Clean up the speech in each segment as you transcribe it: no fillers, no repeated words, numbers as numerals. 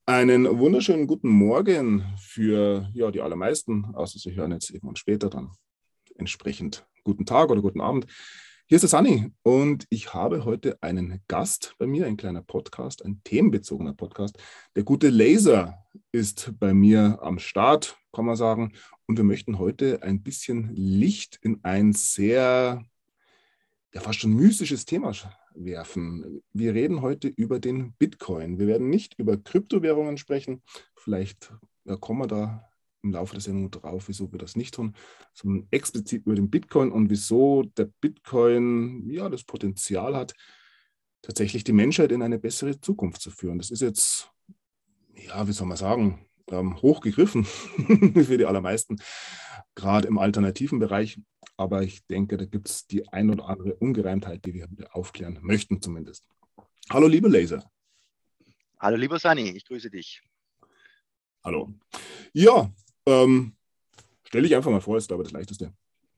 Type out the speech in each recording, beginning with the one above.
Einen wunderschönen guten Morgen für die allermeisten, außer Sie hören jetzt irgendwann später dann entsprechend guten Tag oder guten Abend. Hier ist der Sunny und ich habe heute einen Gast bei mir, ein kleiner Podcast, ein themenbezogener Podcast. Der gute Laser ist bei mir am Start, kann man sagen. Und wir möchten heute ein bisschen Licht in ein sehr fast schon mystisches Thema werfen. Wir reden heute über den Bitcoin. Wir werden nicht über Kryptowährungen sprechen. Vielleicht kommen wir da im Laufe der Sendung drauf, wieso wir das nicht tun, sondern explizit über den Bitcoin und wieso der Bitcoin das Potenzial hat, tatsächlich die Menschheit in eine bessere Zukunft zu führen. Das ist jetzt, wie soll man sagen, hochgegriffen für die allermeisten, gerade im alternativen Bereich. Aber ich denke, da gibt es die ein oder andere Ungereimtheit, die wir aufklären möchten zumindest. Hallo, liebe Laser. Hallo, lieber Sani, ich grüße dich. Hallo. Ja, stell dich einfach mal vor, ist aber das Leichteste.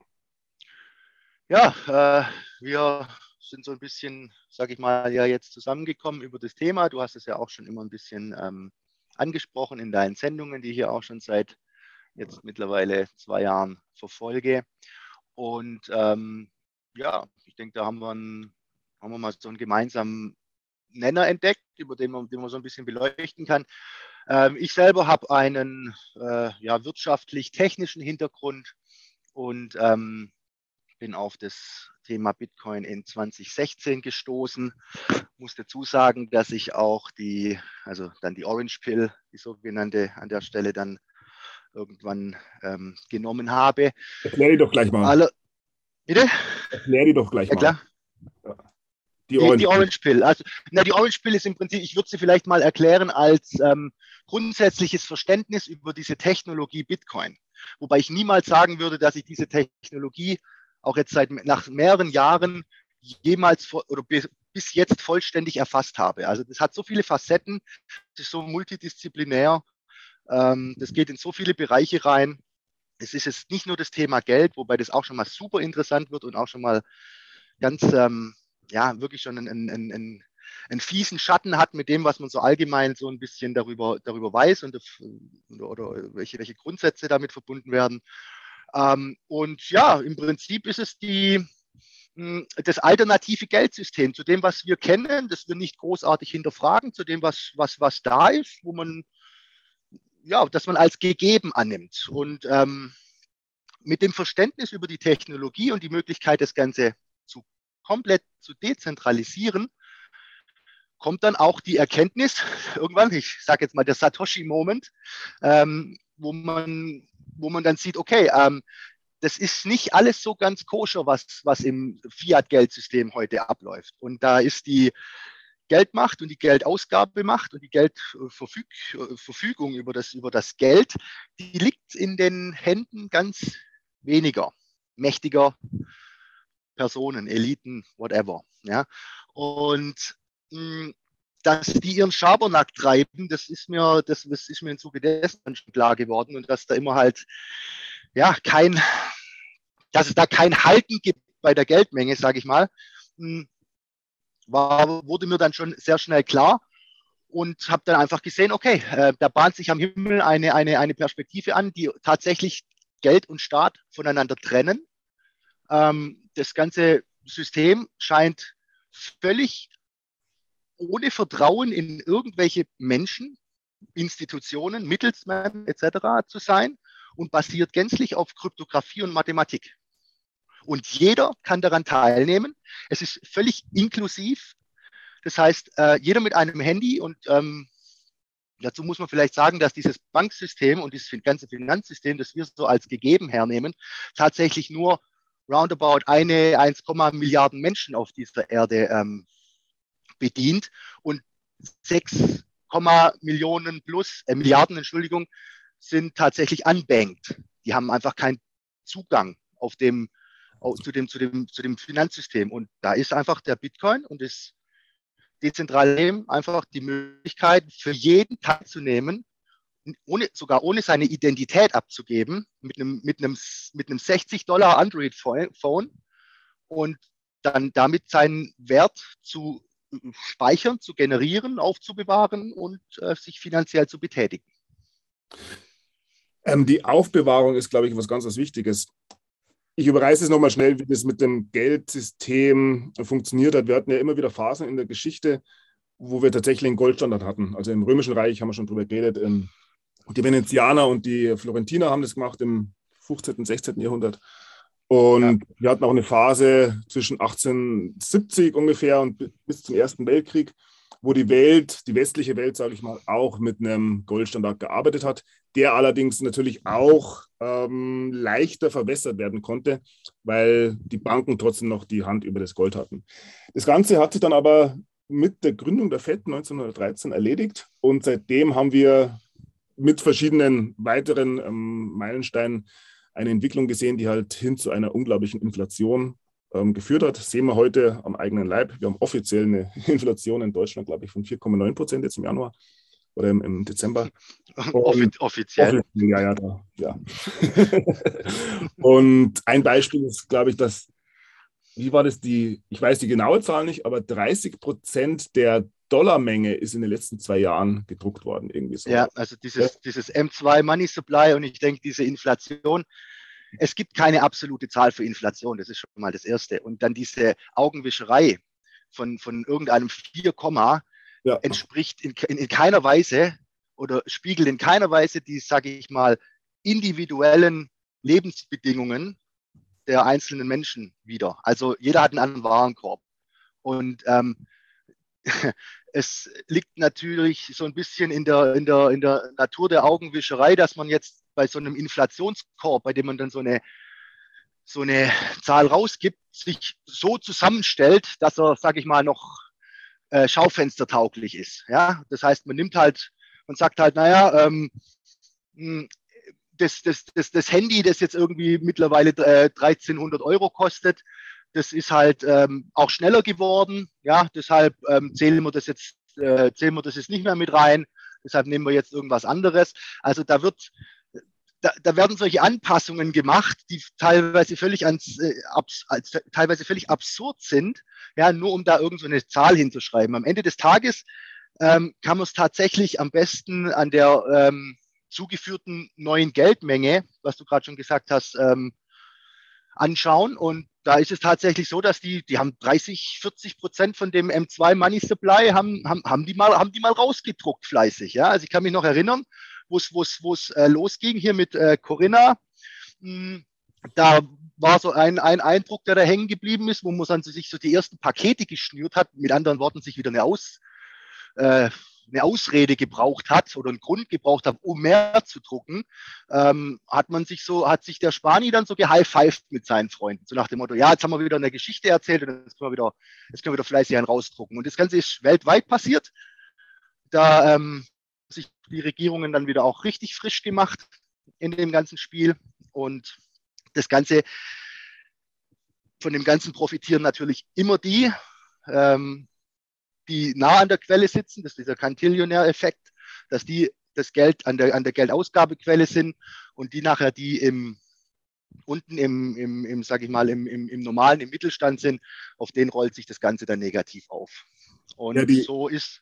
Ja, wir sind so ein bisschen, sage ich mal, ja jetzt zusammengekommen über das Thema. Du hast es ja auch schon immer ein bisschen angesprochen in deinen Sendungen, die ich hier auch schon seit jetzt mittlerweile 2 Jahren verfolge. Und ja, ich denke, da haben wir mal so einen gemeinsamen Nenner entdeckt, über den man so ein bisschen beleuchten kann. Ich selber habe einen wirtschaftlich-technischen Hintergrund und bin auf das Thema Bitcoin in 2016 gestoßen. Muss dazu sagen, dass ich auch die Orange Pill, die sogenannte, an der Stelle dann irgendwann genommen habe. Erklär die doch gleich mal. Bitte? Erklär die doch gleich Ja, mal. klar. Ja. Die Orange Pill. Also, die Orange Pill ist im Prinzip, ich würde sie vielleicht mal erklären als grundsätzliches Verständnis über diese Technologie Bitcoin. Wobei ich niemals sagen würde, dass ich diese Technologie auch jetzt nach mehreren Jahren jemals oder bis jetzt vollständig erfasst habe. Also das hat so viele Facetten, das ist so multidisziplinär, das geht in so viele Bereiche rein. Es ist jetzt nicht nur das Thema Geld, wobei das auch schon mal super interessant wird und auch schon mal ganz wirklich schon einen fiesen Schatten hat mit dem, was man so allgemein so ein bisschen darüber weiß oder welche Grundsätze damit verbunden werden. Und ja, im Prinzip ist es das alternative Geldsystem zu dem, was wir kennen, das wir nicht großartig hinterfragen, zu dem, was da ist, das man als gegeben annimmt. Und mit dem Verständnis über die Technologie und die Möglichkeit, das Ganze komplett zu dezentralisieren, kommt dann auch die Erkenntnis, irgendwann, ich sage jetzt mal der Satoshi-Moment, wo man dann sieht, okay, das ist nicht alles so ganz koscher, was im Fiat-Geldsystem heute abläuft. Und da ist die Geldmacht und die Geldausgabemacht und die Geldverfügung über das Geld, die liegt in den Händen ganz weniger mächtiger Personen, Eliten, whatever. Ja? Und dass die ihren Schabernack treiben, das ist mir im Zuge dessen schon klar geworden und dass da immer halt dass es da kein Halten gibt bei der Geldmenge, sage ich mal, wurde mir dann schon sehr schnell klar und habe dann einfach gesehen, okay, da bahnt sich am Himmel eine Perspektive an, die tatsächlich Geld und Staat voneinander trennen. Das ganze System scheint völlig ohne Vertrauen in irgendwelche Menschen, Institutionen, Mittelsmänner etc. zu sein und basiert gänzlich auf Kryptographie und Mathematik. Und jeder kann daran teilnehmen. Es ist völlig inklusiv. Das heißt, jeder mit einem Handy und dazu muss man vielleicht sagen, dass dieses Banksystem und dieses ganze Finanzsystem, das wir so als gegeben hernehmen, tatsächlich nur roundabout 1, Milliarden Menschen auf dieser Erde bedient und 6, Millionen plus, Milliarden, Entschuldigung, sind tatsächlich unbanked. Die haben einfach keinen Zugang zu dem Finanzsystem. Und da ist einfach der Bitcoin und das dezentrale Leben einfach die Möglichkeit für jeden teilzunehmen, sogar ohne seine Identität abzugeben, mit einem $60 Android-Phone und dann damit seinen Wert zu speichern, zu generieren, aufzubewahren und sich finanziell zu betätigen. Die Aufbewahrung ist, glaube ich, was ganz was Wichtiges. Ich überreiße es nochmal schnell, wie das mit dem Geldsystem funktioniert hat. Wir hatten ja immer wieder Phasen in der Geschichte, wo wir tatsächlich einen Goldstandard hatten. Also im Römischen Reich haben wir schon drüber geredet. Die Venezianer und die Florentiner haben das gemacht im 15., 16. Jahrhundert. Und wir hatten auch eine Phase zwischen 1870 ungefähr und bis zum Ersten Weltkrieg, wo die westliche Welt, sage ich mal, auch mit einem Goldstandard gearbeitet hat, der allerdings natürlich auch leichter verwässert werden konnte, weil die Banken trotzdem noch die Hand über das Gold hatten. Das Ganze hat sich dann aber mit der Gründung der FED 1913 erledigt und seitdem haben wir mit verschiedenen weiteren Meilensteinen eine Entwicklung gesehen, die halt hin zu einer unglaublichen Inflation geführt hat. Das sehen wir heute am eigenen Leib. Wir haben offiziell eine Inflation in Deutschland, glaube ich, von 4,9% jetzt im Januar oder im Dezember. Offiziell. Ja. Und ein Beispiel ist, glaube ich, dass, wie war das, ich weiß die genaue Zahl nicht, aber 30% der Dollarmenge ist in den letzten 2 Jahren gedruckt worden, irgendwie so. Ja, also dieses M2 Money Supply und ich denke, diese Inflation, es gibt keine absolute Zahl für Inflation, das ist schon mal das Erste. Und dann diese Augenwischerei von irgendeinem 4, entspricht in keiner Weise oder spiegelt in keiner Weise die, sage ich mal, individuellen Lebensbedingungen der einzelnen Menschen wider. Also jeder hat einen anderen Warenkorb. Und es liegt natürlich so ein bisschen in der Natur der Augenwischerei, dass man jetzt bei so einem Inflationskorb, bei dem man dann so eine Zahl rausgibt, sich so zusammenstellt, dass er, sage ich mal, noch schaufenstertauglich ist. Ja? Das heißt, man nimmt halt und sagt halt, naja, das Handy, das jetzt irgendwie mittlerweile 1.300 Euro kostet, das ist halt auch schneller geworden. Ja, deshalb zählen wir das jetzt nicht mehr mit rein. Deshalb nehmen wir jetzt irgendwas anderes. Also da werden solche Anpassungen gemacht, die teilweise völlig absurd sind, ja, nur um da irgend so eine Zahl hinzuschreiben. Am Ende des Tages kann man es tatsächlich am besten an der zugeführten neuen Geldmenge, was du gerade schon gesagt hast, anschauen. Und da ist es tatsächlich so, dass die haben 30-40% von dem M2 Money Supply haben die mal rausgedruckt fleißig. Ja? Also ich kann mich noch erinnern, wo es losging hier mit Corinna. Da war so ein Eindruck, der da hängen geblieben ist, wo man dann sich so die ersten Pakete geschnürt hat, mit anderen Worten sich wieder eine Ausrede gebraucht hat oder einen Grund gebraucht hat, um mehr zu drucken, hat sich der Spani dann so gehighfived mit seinen Freunden. So nach dem Motto, ja, jetzt haben wir wieder eine Geschichte erzählt und jetzt können wir wieder fleißig einen rausdrucken. Und das Ganze ist weltweit passiert. Da sich die Regierungen dann wieder auch richtig frisch gemacht in dem ganzen Spiel. Und das Ganze, von dem Ganzen profitieren natürlich immer die nah an der Quelle sitzen, das ist dieser Cantillionär-Effekt, dass die das Geld an der Geldausgabequelle sind und die nachher unten im sag ich mal, im normalen, im Mittelstand sind, auf den rollt sich das Ganze dann negativ auf. Und ja, so ist.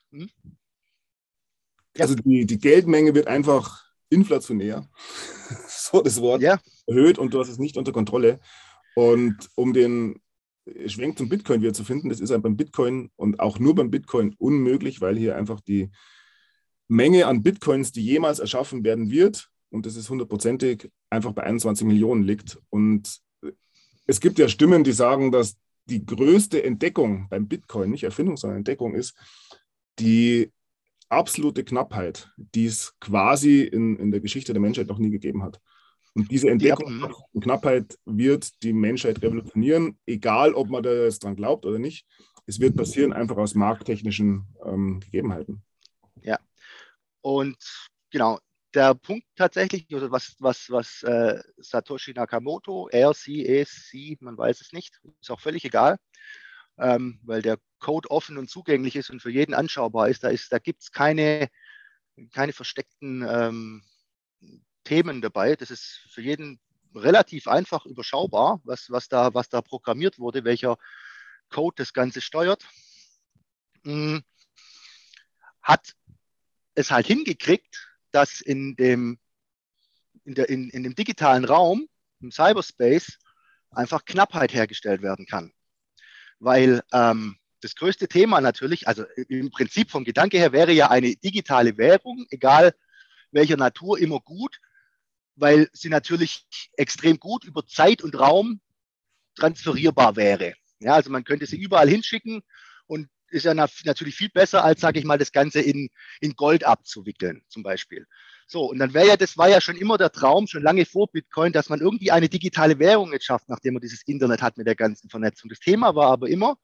Also die Geldmenge wird einfach inflationär, so das Wort, erhöht und du hast es nicht unter Kontrolle. Und um den Schwenk zum Bitcoin wieder zu finden, das ist halt beim Bitcoin und auch nur beim Bitcoin unmöglich, weil hier einfach die Menge an Bitcoins, die jemals erschaffen werden wird, und das ist 100%ig, einfach bei 21 Millionen liegt. Und es gibt ja Stimmen, die sagen, dass die größte Entdeckung beim Bitcoin, nicht Erfindung, sondern Entdeckung ist, die absolute Knappheit, die es quasi in der Geschichte der Menschheit noch nie gegeben hat. Und diese Entdeckung und Knappheit wird die Menschheit revolutionieren, egal ob man da jetzt dran glaubt oder nicht. Es wird passieren, einfach aus markttechnischen Gegebenheiten. Ja, und genau, der Punkt tatsächlich, also was Satoshi Nakamoto, sie, man weiß es nicht, ist auch völlig egal, weil der Code offen und zugänglich ist und für jeden anschaubar ist. Da gibt es keine versteckten Themen dabei. Das ist für jeden relativ einfach überschaubar, was da programmiert wurde, welcher Code das Ganze steuert. hat es halt hingekriegt, dass in dem digitalen Raum, im Cyberspace, einfach Knappheit hergestellt werden kann. Weil das größte Thema natürlich, also im Prinzip vom Gedanke her, wäre ja eine digitale Währung, egal welcher Natur, immer gut, weil sie natürlich extrem gut über Zeit und Raum transferierbar wäre. Ja, also man könnte sie überall hinschicken und ist ja natürlich viel besser, als, sage ich mal, das Ganze in Gold abzuwickeln, zum Beispiel. So, und dann das war ja schon immer der Traum, schon lange vor Bitcoin, dass man irgendwie eine digitale Währung jetzt schafft, nachdem man dieses Internet hat mit der ganzen Vernetzung. Das Thema war aber immer,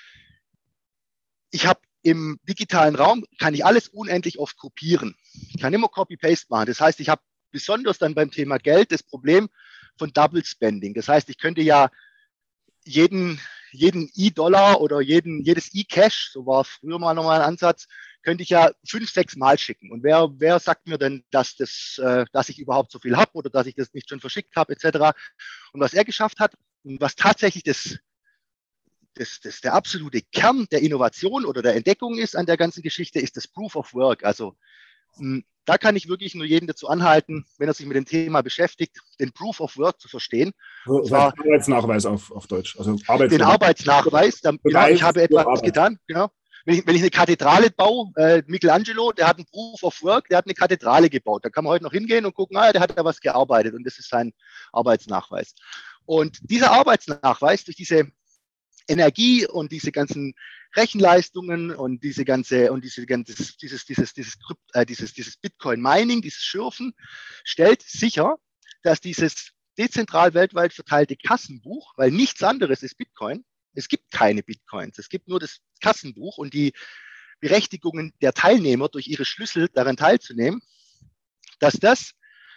ich habe im digitalen Raum, kann ich alles unendlich oft kopieren. Ich kann immer Copy-Paste machen. Das heißt, ich habe besonders dann beim Thema Geld das Problem von Double Spending. Das heißt, ich könnte ja jeden E-Dollar oder jedes E-Cash, so war früher mal nochmal ein Ansatz, könnte ich ja 5, 6 Mal schicken. Und wer sagt mir denn, dass ich überhaupt so viel habe oder dass ich das nicht schon verschickt habe, etc. Und was er geschafft hat und was tatsächlich der absolute Kern der Innovation oder der Entdeckung ist an der ganzen Geschichte, ist das Proof of Work. Also da kann ich wirklich nur jeden dazu anhalten, wenn er sich mit dem Thema beschäftigt, den Proof of Work zu verstehen. Und zwar Arbeitsnachweis auf Deutsch. Also den Arbeitsnachweis. Genau, ich habe etwas getan. Genau. Wenn ich eine Kathedrale baue, Michelangelo, der hat ein Proof of Work, der hat eine Kathedrale gebaut. Da kann man heute noch hingehen und gucken, der hat da was gearbeitet und das ist sein Arbeitsnachweis. Und dieser Arbeitsnachweis durch diese Energie und diese ganzen Rechenleistungen und dieses Bitcoin-Mining, dieses Schürfen, stellt sicher, dass dieses dezentral weltweit verteilte Kassenbuch, weil nichts anderes ist Bitcoin, es gibt keine Bitcoins, es gibt nur das Kassenbuch und die Berechtigungen der Teilnehmer durch ihre Schlüssel daran teilzunehmen, dass das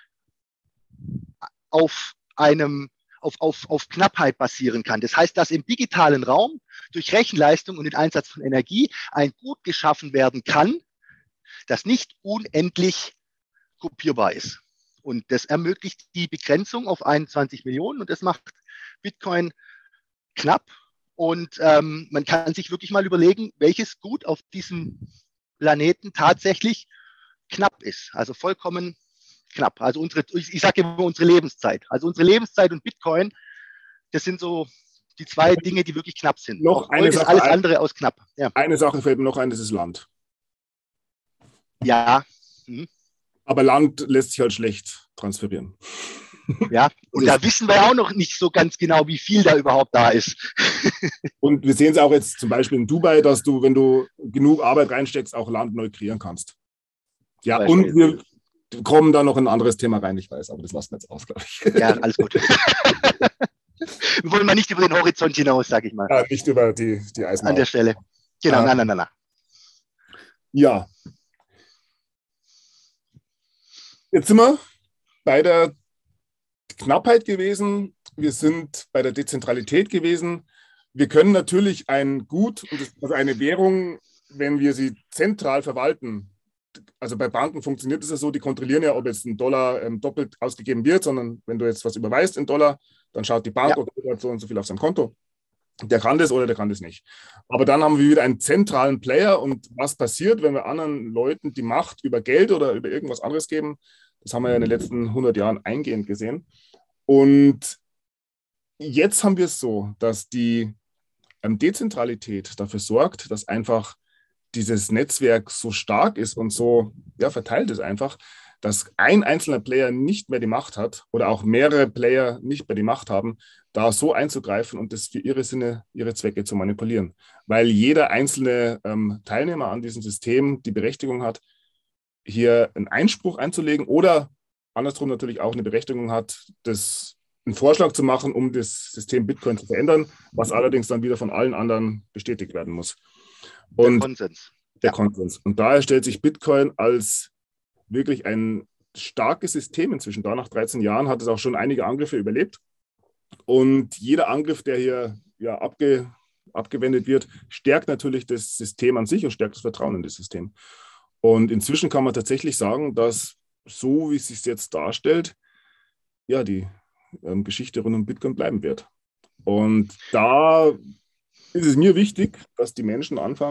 auf Knappheit basieren kann. Das heißt, dass im digitalen Raum durch Rechenleistung und den Einsatz von Energie ein Gut geschaffen werden kann, das nicht unendlich kopierbar ist. Und das ermöglicht die Begrenzung auf 21 Millionen und das macht Bitcoin knapp. Und man kann sich wirklich mal überlegen, welches Gut auf diesem Planeten tatsächlich knapp ist. Also vollkommen knapp. Also ich sage immer unsere Lebenszeit. Also unsere Lebenszeit und Bitcoin, das sind so die zwei Dinge, die wirklich knapp sind. Noch eine Sache, alles andere aus knapp. Ja. Eine Sache fällt mir noch ein, das ist Land. Ja. Aber Land lässt sich halt schlecht transferieren. Ja, und da wissen wir auch noch nicht so ganz genau, wie viel da überhaupt da ist. Und wir sehen es auch jetzt zum Beispiel in Dubai, dass du, wenn du genug Arbeit reinsteckst, auch Land neu kreieren kannst. Ja, und wir kommen da noch in ein anderes Thema rein, ich weiß, aber das lassen wir jetzt aus, glaube ich. Ja, alles gut. Wir wollen mal nicht über den Horizont hinaus, sage ich mal. Ja, nicht über die Eisenbahn. An der Stelle. Genau, nein. Ja. Jetzt sind wir bei der Knappheit gewesen. Wir sind bei der Dezentralität gewesen. Wir können natürlich ein Gut, also eine Währung, wenn wir sie zentral verwalten, also bei Banken funktioniert es ja so, die kontrollieren ja, ob jetzt ein Dollar doppelt ausgegeben wird, sondern wenn du jetzt was überweist in Dollar, dann schaut die Bank, okay, der hat so und so viel auf seinem Konto. Der kann das oder der kann das nicht. Aber dann haben wir wieder einen zentralen Player und was passiert, wenn wir anderen Leuten die Macht über Geld oder über irgendwas anderes geben? Das haben wir ja in den letzten 100 Jahren eingehend gesehen. Und jetzt haben wir es so, dass die Dezentralität dafür sorgt, dass einfach dieses Netzwerk so stark ist und so verteilt ist einfach, dass ein einzelner Player nicht mehr die Macht hat oder auch mehrere Player nicht mehr die Macht haben, da so einzugreifen und das für ihre Sinne, ihre Zwecke zu manipulieren. Weil jeder einzelne Teilnehmer an diesem System die Berechtigung hat, hier einen Einspruch einzulegen oder andersrum natürlich auch eine Berechtigung hat, einen Vorschlag zu machen, um das System Bitcoin zu verändern, was allerdings dann wieder von allen anderen bestätigt werden muss. Und der Konsens. Der Konsens. Und daher stellt sich Bitcoin als wirklich ein starkes System inzwischen dar. Nach 13 Jahren hat es auch schon einige Angriffe überlebt. Und jeder Angriff, der hier abgewendet wird, stärkt natürlich das System an sich und stärkt das Vertrauen in das System. Und inzwischen kann man tatsächlich sagen, dass so, wie es sich jetzt darstellt, die Geschichte rund um Bitcoin bleiben wird. Und da ist es mir wichtig, dass die Menschen anfangen,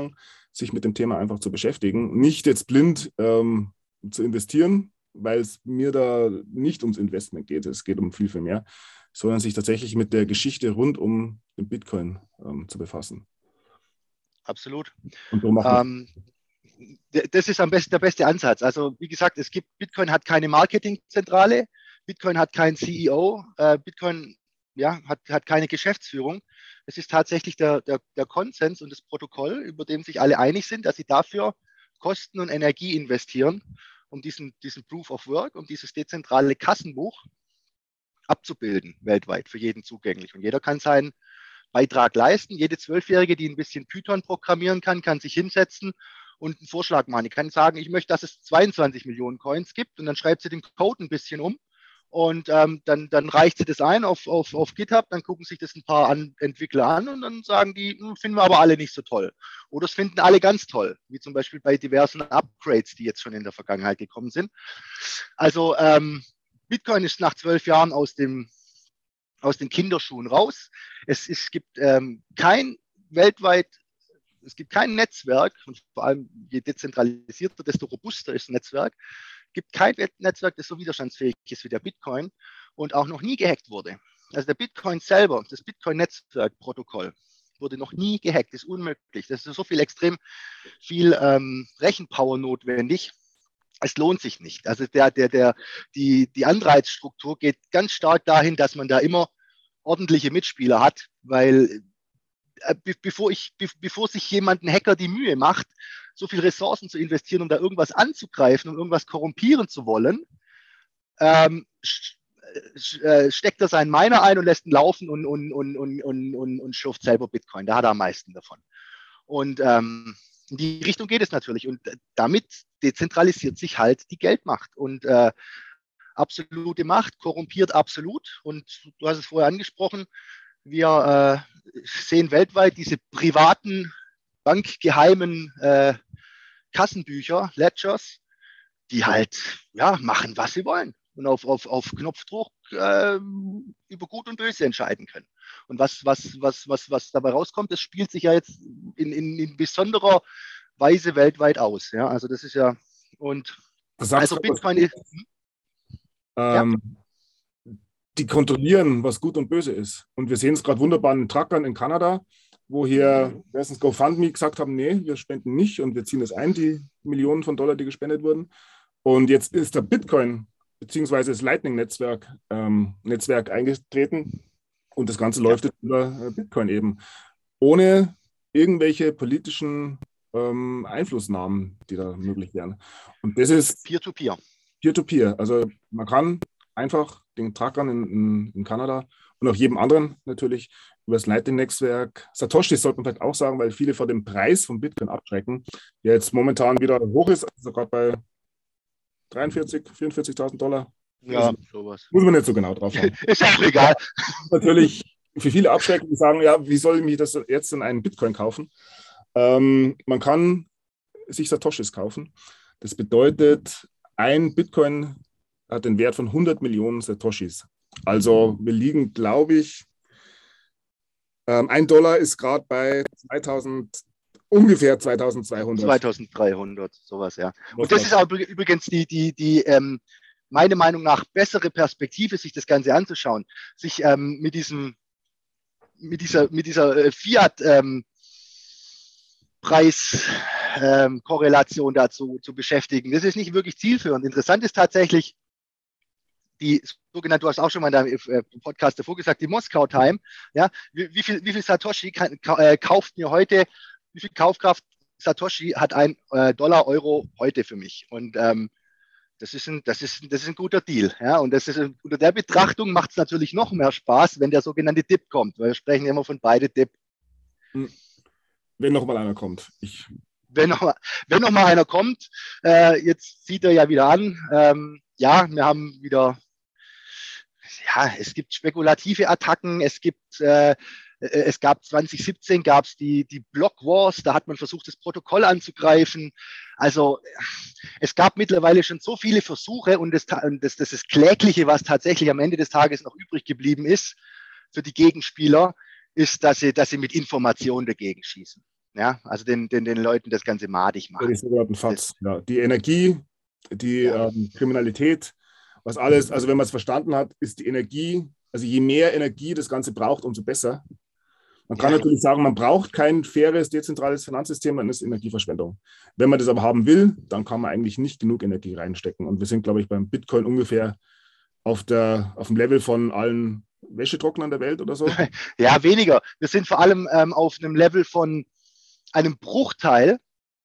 sich mit dem Thema einfach zu beschäftigen. Nicht jetzt blind zu investieren, weil es mir da nicht ums Investment geht. Es geht um viel, viel mehr, sondern sich tatsächlich mit der Geschichte rund um den Bitcoin zu befassen. Absolut. Und so macht man. Das ist am besten der beste Ansatz. Also wie gesagt, Bitcoin hat keine Marketingzentrale, Bitcoin hat keinen CEO, Bitcoin hat keine Geschäftsführung. Es ist tatsächlich der Konsens und das Protokoll, über dem sich alle einig sind, dass sie dafür Kosten und Energie investieren, um diesen Proof of Work, um dieses dezentrale Kassenbuch abzubilden, weltweit, für jeden zugänglich. Und jeder kann seinen Beitrag leisten. Jede Zwölfjährige, die ein bisschen Python programmieren kann sich hinsetzen und einen Vorschlag machen. Die kann sagen, ich möchte, dass es 22 Millionen Coins gibt, und dann schreibt sie den Code ein bisschen um und dann reicht sie das ein auf GitHub, dann gucken sich das ein paar Entwickler an und dann sagen die, finden wir aber alle nicht so toll. Oder es finden alle ganz toll, wie zum Beispiel bei diversen Upgrades, die jetzt schon in der Vergangenheit gekommen sind. Also Bitcoin ist nach 12 Jahren aus den Kinderschuhen raus. Es gibt es gibt kein Netzwerk, und vor allem je dezentralisierter, desto robuster ist ein Netzwerk. Es gibt kein Netzwerk, das so widerstandsfähig ist wie der Bitcoin und auch noch nie gehackt wurde. Also der Bitcoin selber, das Bitcoin-Netzwerk-Protokoll, wurde noch nie gehackt. Das ist unmöglich. Das ist so extrem viel Rechenpower notwendig. Es lohnt sich nicht. Also die Anreizstruktur geht ganz stark dahin, dass man da immer ordentliche Mitspieler hat, weil bevor sich jemand, ein Hacker, die Mühe macht, so viel Ressourcen zu investieren, um da irgendwas anzugreifen, um irgendwas korrumpieren zu wollen, steckt er seinen Miner ein und lässt ihn laufen und schürft selber Bitcoin. Da hat er am meisten davon. Und in die Richtung geht es natürlich. Und damit dezentralisiert sich halt die Geldmacht. Und absolute Macht korrumpiert absolut. Und du hast es vorher angesprochen, wir sehen weltweit diese privaten, bankgeheimen Kassenbücher, Ledgers, die halt machen, was sie wollen und auf Knopfdruck über Gut und Böse entscheiden können. Und was dabei rauskommt, das spielt sich ja jetzt in besonderer Weise weltweit aus. Ja, also das ist ja, und also Bitcoin ist. Die kontrollieren, was gut und böse ist. Und wir sehen es gerade wunderbar in Truckern in Kanada, wo hier erstens GoFundMe gesagt haben, nee, wir spenden nicht und wir ziehen das ein, die Millionen von Dollar, die gespendet wurden. Und jetzt ist der Bitcoin bzw. das Lightning-Netzwerk eingetreten und das Ganze läuft jetzt über Bitcoin eben, ohne irgendwelche politischen Einflussnahmen, die da möglich wären. Und das ist Peer-to-Peer. Peer-to-Peer. Also man kann einfach den Truckern in Kanada und auch jedem anderen natürlich über das Lightning-Netzwerk. Satoshi sollte man vielleicht auch sagen, weil viele vor dem Preis von Bitcoin abschrecken, der jetzt momentan wieder hoch ist, also gerade bei 43.000, 44.000 Dollar. Ja, also, sowas. Muss man nicht so genau drauf schauen. Ist auch egal. Natürlich für viele abschrecken, die sagen, ja, wie soll ich mich das jetzt in einen Bitcoin kaufen? Man kann sich Satoshis kaufen. Das bedeutet, ein Bitcoin hat den Wert von 100 Millionen Satoshis. Also wir liegen, glaube ich, $1 ist gerade bei ungefähr 2200. 2300, sowas, ja. Und das ist auch übrigens die meiner Meinung nach bessere Perspektive, sich das Ganze anzuschauen, sich mit dieser Fiat Preiskorrelation dazu zu beschäftigen. Das ist nicht wirklich zielführend. Interessant ist tatsächlich die sogenannte, du hast auch schon mal in deinem Podcast davor gesagt, die Moskau Time. Ja, wie viel Satoshi kauft mir heute, wie viel Kaufkraft Satoshi hat ein Dollar, Euro heute für mich? Und das ist ein guter Deal. Ja? Und unter der Betrachtung macht es natürlich noch mehr Spaß, wenn der sogenannte Dip kommt. Weil wir sprechen immer von beide Dip. Wenn noch mal einer kommt. Wenn noch mal einer kommt, jetzt zieht er ja wieder an. Wir haben wieder, es gibt spekulative Attacken, es gab 2017 gab es die Block Wars, da hat man versucht, das Protokoll anzugreifen. Also es gab mittlerweile schon so viele Versuche und das ist Klägliche, was tatsächlich am Ende des Tages noch übrig geblieben ist für die Gegenspieler, ist, dass sie mit Information dagegen schießen. Ja, also den Leuten das Ganze madig Ja, die machen. sogenannten Das, FATS. Ja, die Energie, die ja, Kriminalität, was alles, also wenn man es verstanden hat, ist die Energie, also je mehr Energie das Ganze braucht, umso besser. Man kann ja, natürlich sagen, man braucht kein faires, dezentrales Finanzsystem, dann ist Energieverschwendung. Wenn man das aber haben will, dann kann man eigentlich nicht genug Energie reinstecken. Und wir sind, glaube ich, beim Bitcoin ungefähr auf dem Level von allen Wäschetrocknern der Welt oder so. ja, weniger. Wir sind vor allem auf einem Level von einem Bruchteil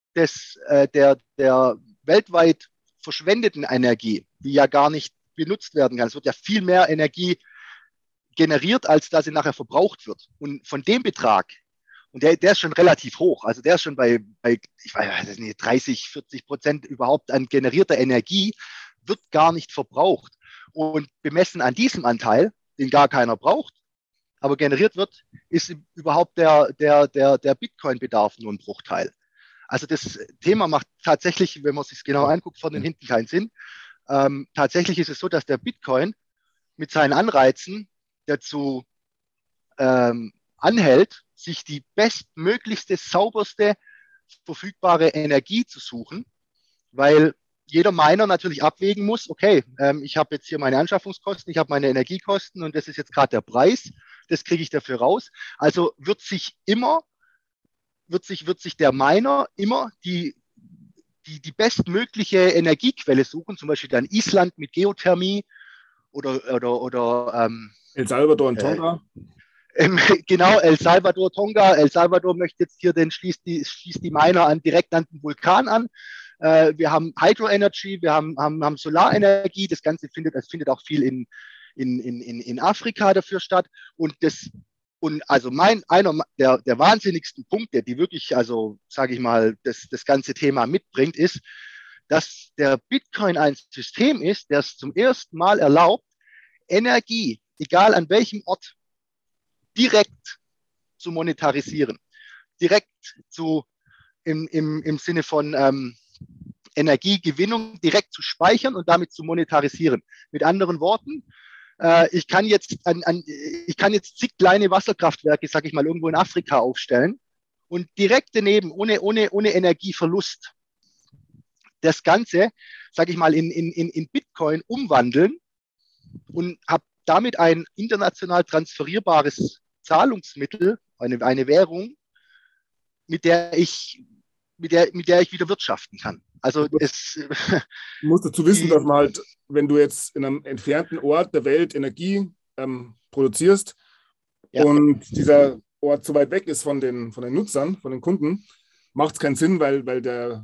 der weltweit verschwendeten Energie, die ja gar nicht benutzt werden kann. Es wird ja viel mehr Energie generiert, als dass sie nachher verbraucht wird. Und von dem Betrag, und der ist schon relativ hoch, also der ist schon bei ich weiß nicht, 30-40% überhaupt an generierter Energie, wird gar nicht verbraucht. Und bemessen an diesem Anteil, den gar keiner braucht, aber generiert wird, ist überhaupt der Bitcoin-Bedarf nur ein Bruchteil. Also das Thema macht tatsächlich, wenn man es sich genau anguckt, vorne und hinten keinen Sinn. Tatsächlich ist es so, dass der Bitcoin mit seinen Anreizen dazu anhält, sich die bestmöglichste, sauberste verfügbare Energie zu suchen, weil jeder Miner natürlich abwägen muss, okay, ich habe jetzt hier meine Anschaffungskosten, ich habe meine Energiekosten und das ist jetzt gerade der Preis, das kriege ich dafür raus. Also wird sich der Miner immer die bestmögliche Energiequelle suchen, zum Beispiel dann Island mit Geothermie oder El Salvador und äh, Tonga. genau, El Salvador, Tonga. El Salvador möchte jetzt hier schließt die Miner direkt an den Vulkan an. Wir haben Hydroenergy, wir haben Solarenergie. Das findet auch viel in Afrika dafür statt. Und also einer der wahnsinnigsten Punkte, die wirklich, also sage ich mal, das ganze Thema mitbringt, ist, dass der Bitcoin ein System ist, das zum ersten Mal erlaubt, Energie, egal an welchem Ort, direkt zu monetarisieren. Direkt im Sinne von Energiegewinnung direkt zu speichern und damit zu monetarisieren. Mit anderen Worten, ich kann jetzt zig kleine Wasserkraftwerke, sage ich mal, irgendwo in Afrika aufstellen und direkt daneben, ohne Energieverlust, das Ganze, sage ich mal, in Bitcoin umwandeln und habe damit ein international transferierbares Zahlungsmittel, eine Währung, mit der ich, mit der ich wieder wirtschaften kann. Also Du musst dazu wissen, die, dass man halt, wenn du jetzt in einem entfernten Ort der Welt Energie produzierst ja, und dieser Ort zu weit weg ist von den Nutzern, von den Kunden, macht es keinen Sinn, weil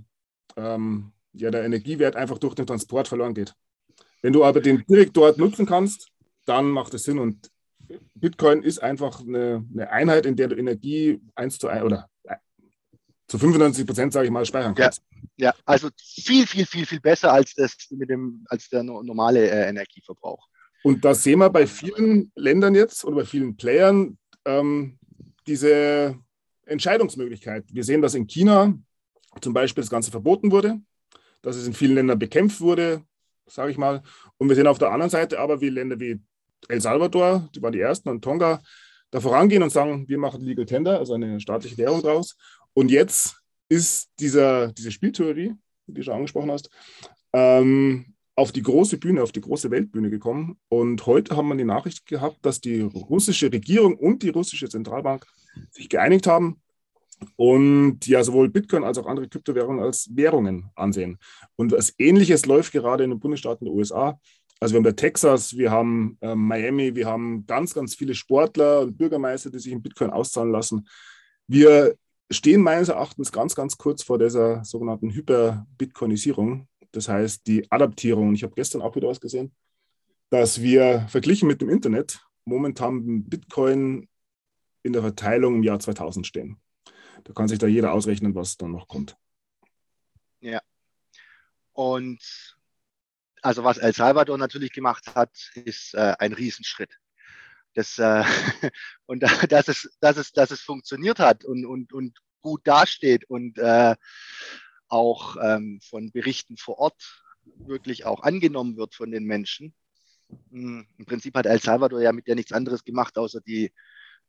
der Energiewert einfach durch den Transport verloren geht. Wenn du aber den direkt dort nutzen kannst, dann macht es Sinn. Und Bitcoin ist einfach eine Einheit, in der du Energie 1 zu 1 oder zu 95%, sage ich mal, speichern ja, kannst. ja, also viel besser als als der normale Energieverbrauch. Und da sehen wir bei vielen Ländern jetzt oder bei vielen Playern diese Entscheidungsmöglichkeit. Wir sehen, dass in China zum Beispiel das Ganze verboten wurde, dass es in vielen Ländern bekämpft wurde, sage ich mal. Und wir sehen auf der anderen Seite aber, wie Länder wie El Salvador, die waren die ersten, und Tonga, da vorangehen und sagen, wir machen Legal Tender, also eine staatliche Währung draus. Und jetzt ist diese Spieltheorie, die du schon angesprochen hast, auf die große Bühne, auf die große Weltbühne gekommen. Und heute haben wir die Nachricht gehabt, dass die russische Regierung und die russische Zentralbank sich geeinigt haben und ja sowohl Bitcoin als auch andere Kryptowährungen als Währungen ansehen. Und was Ähnliches läuft gerade in den Bundesstaaten der USA. Also wir haben da Texas, wir haben Miami, wir haben ganz viele Sportler und Bürgermeister, die sich in Bitcoin auszahlen lassen. Wir stehen meines Erachtens ganz kurz vor dieser sogenannten Hyper-Bitcoinisierung. Das heißt, die Adaptierung. Und ich habe gestern auch wieder was gesehen, dass wir verglichen mit dem Internet momentan Bitcoin in der Verteilung im Jahr 2000 stehen. Da kann sich da jeder ausrechnen, was dann noch kommt. Ja. Und also was El Salvador natürlich gemacht hat, ist ein Riesenschritt. Das, und dass es funktioniert hat und gut dasteht und auch von Berichten vor Ort wirklich auch angenommen wird von den Menschen. Im Prinzip hat El Salvador ja mit der nichts anderes gemacht, außer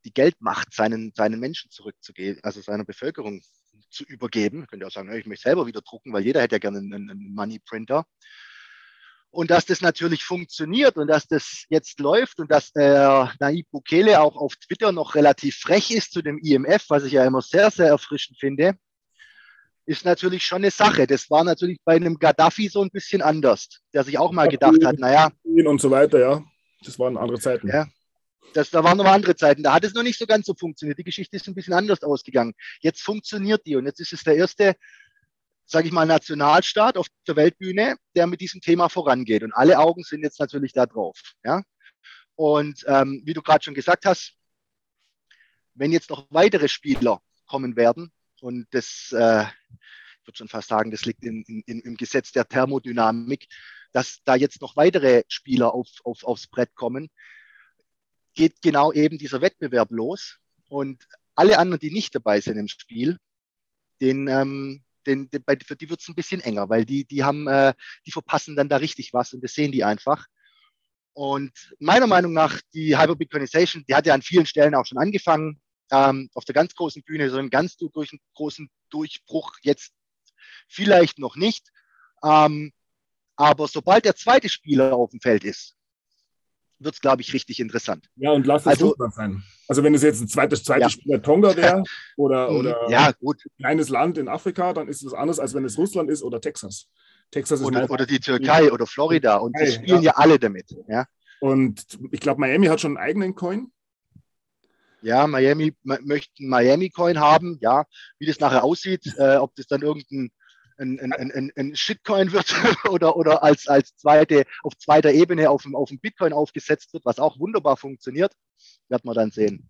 die Geldmacht seinen Menschen zurückzugeben, also seiner Bevölkerung zu übergeben. Ich könnte auch sagen, ich möchte selber wieder drucken, weil jeder hätte ja gerne einen Money Printer. Und dass das natürlich funktioniert und dass das jetzt läuft und dass Nayib Bukele auch auf Twitter noch relativ frech ist zu dem IMF, was ich ja immer sehr, sehr erfrischend finde, ist natürlich schon eine Sache. Das war natürlich bei einem Gaddafi so ein bisschen anders, der sich auch mal gedacht hat, naja. Und so weiter, ja. Das waren andere Zeiten. Ja, da waren noch andere Zeiten. Da hat es noch nicht so ganz so funktioniert. Die Geschichte ist ein bisschen anders ausgegangen. Jetzt funktioniert die und jetzt ist es der erste, sage ich mal, Nationalstaat auf der Weltbühne, der mit diesem Thema vorangeht. Und alle Augen sind jetzt natürlich da drauf. Ja? Und wie du gerade schon gesagt hast, wenn jetzt noch weitere Spieler kommen werden, und das, ich würde schon fast sagen, das liegt im Gesetz der Thermodynamik, dass da jetzt noch weitere Spieler aufs Brett kommen, geht genau eben dieser Wettbewerb los. Und alle anderen, die nicht dabei sind im Spiel, für die wird es ein bisschen enger, weil die verpassen dann da richtig was und das sehen die einfach. Und meiner Meinung nach, die Hyper-Bitcoinization, die hat ja an vielen Stellen auch schon angefangen, auf der ganz großen Bühne, so einen ganz großen Durchbruch jetzt vielleicht noch nicht. Aber sobald der zweite Spieler auf dem Feld ist, wird es, glaube ich, richtig interessant. Ja, und lass es Russland sein. Also wenn es jetzt ein zweites Spieler Tonga wäre oder ja, gut. ein kleines Land in Afrika, dann ist es anders, als wenn es Russland ist oder Texas. Texas ist oder die Türkei oder Florida. Und die spielen ja alle damit. Ja. Und ich glaube, Miami hat schon einen eigenen Coin. Ja, Miami möchte einen Miami-Coin haben. Ja, wie das nachher aussieht, ob das dann irgendein ein Shitcoin wird oder auf zweiter Ebene auf dem Bitcoin aufgesetzt wird, was auch wunderbar funktioniert, wird man dann sehen.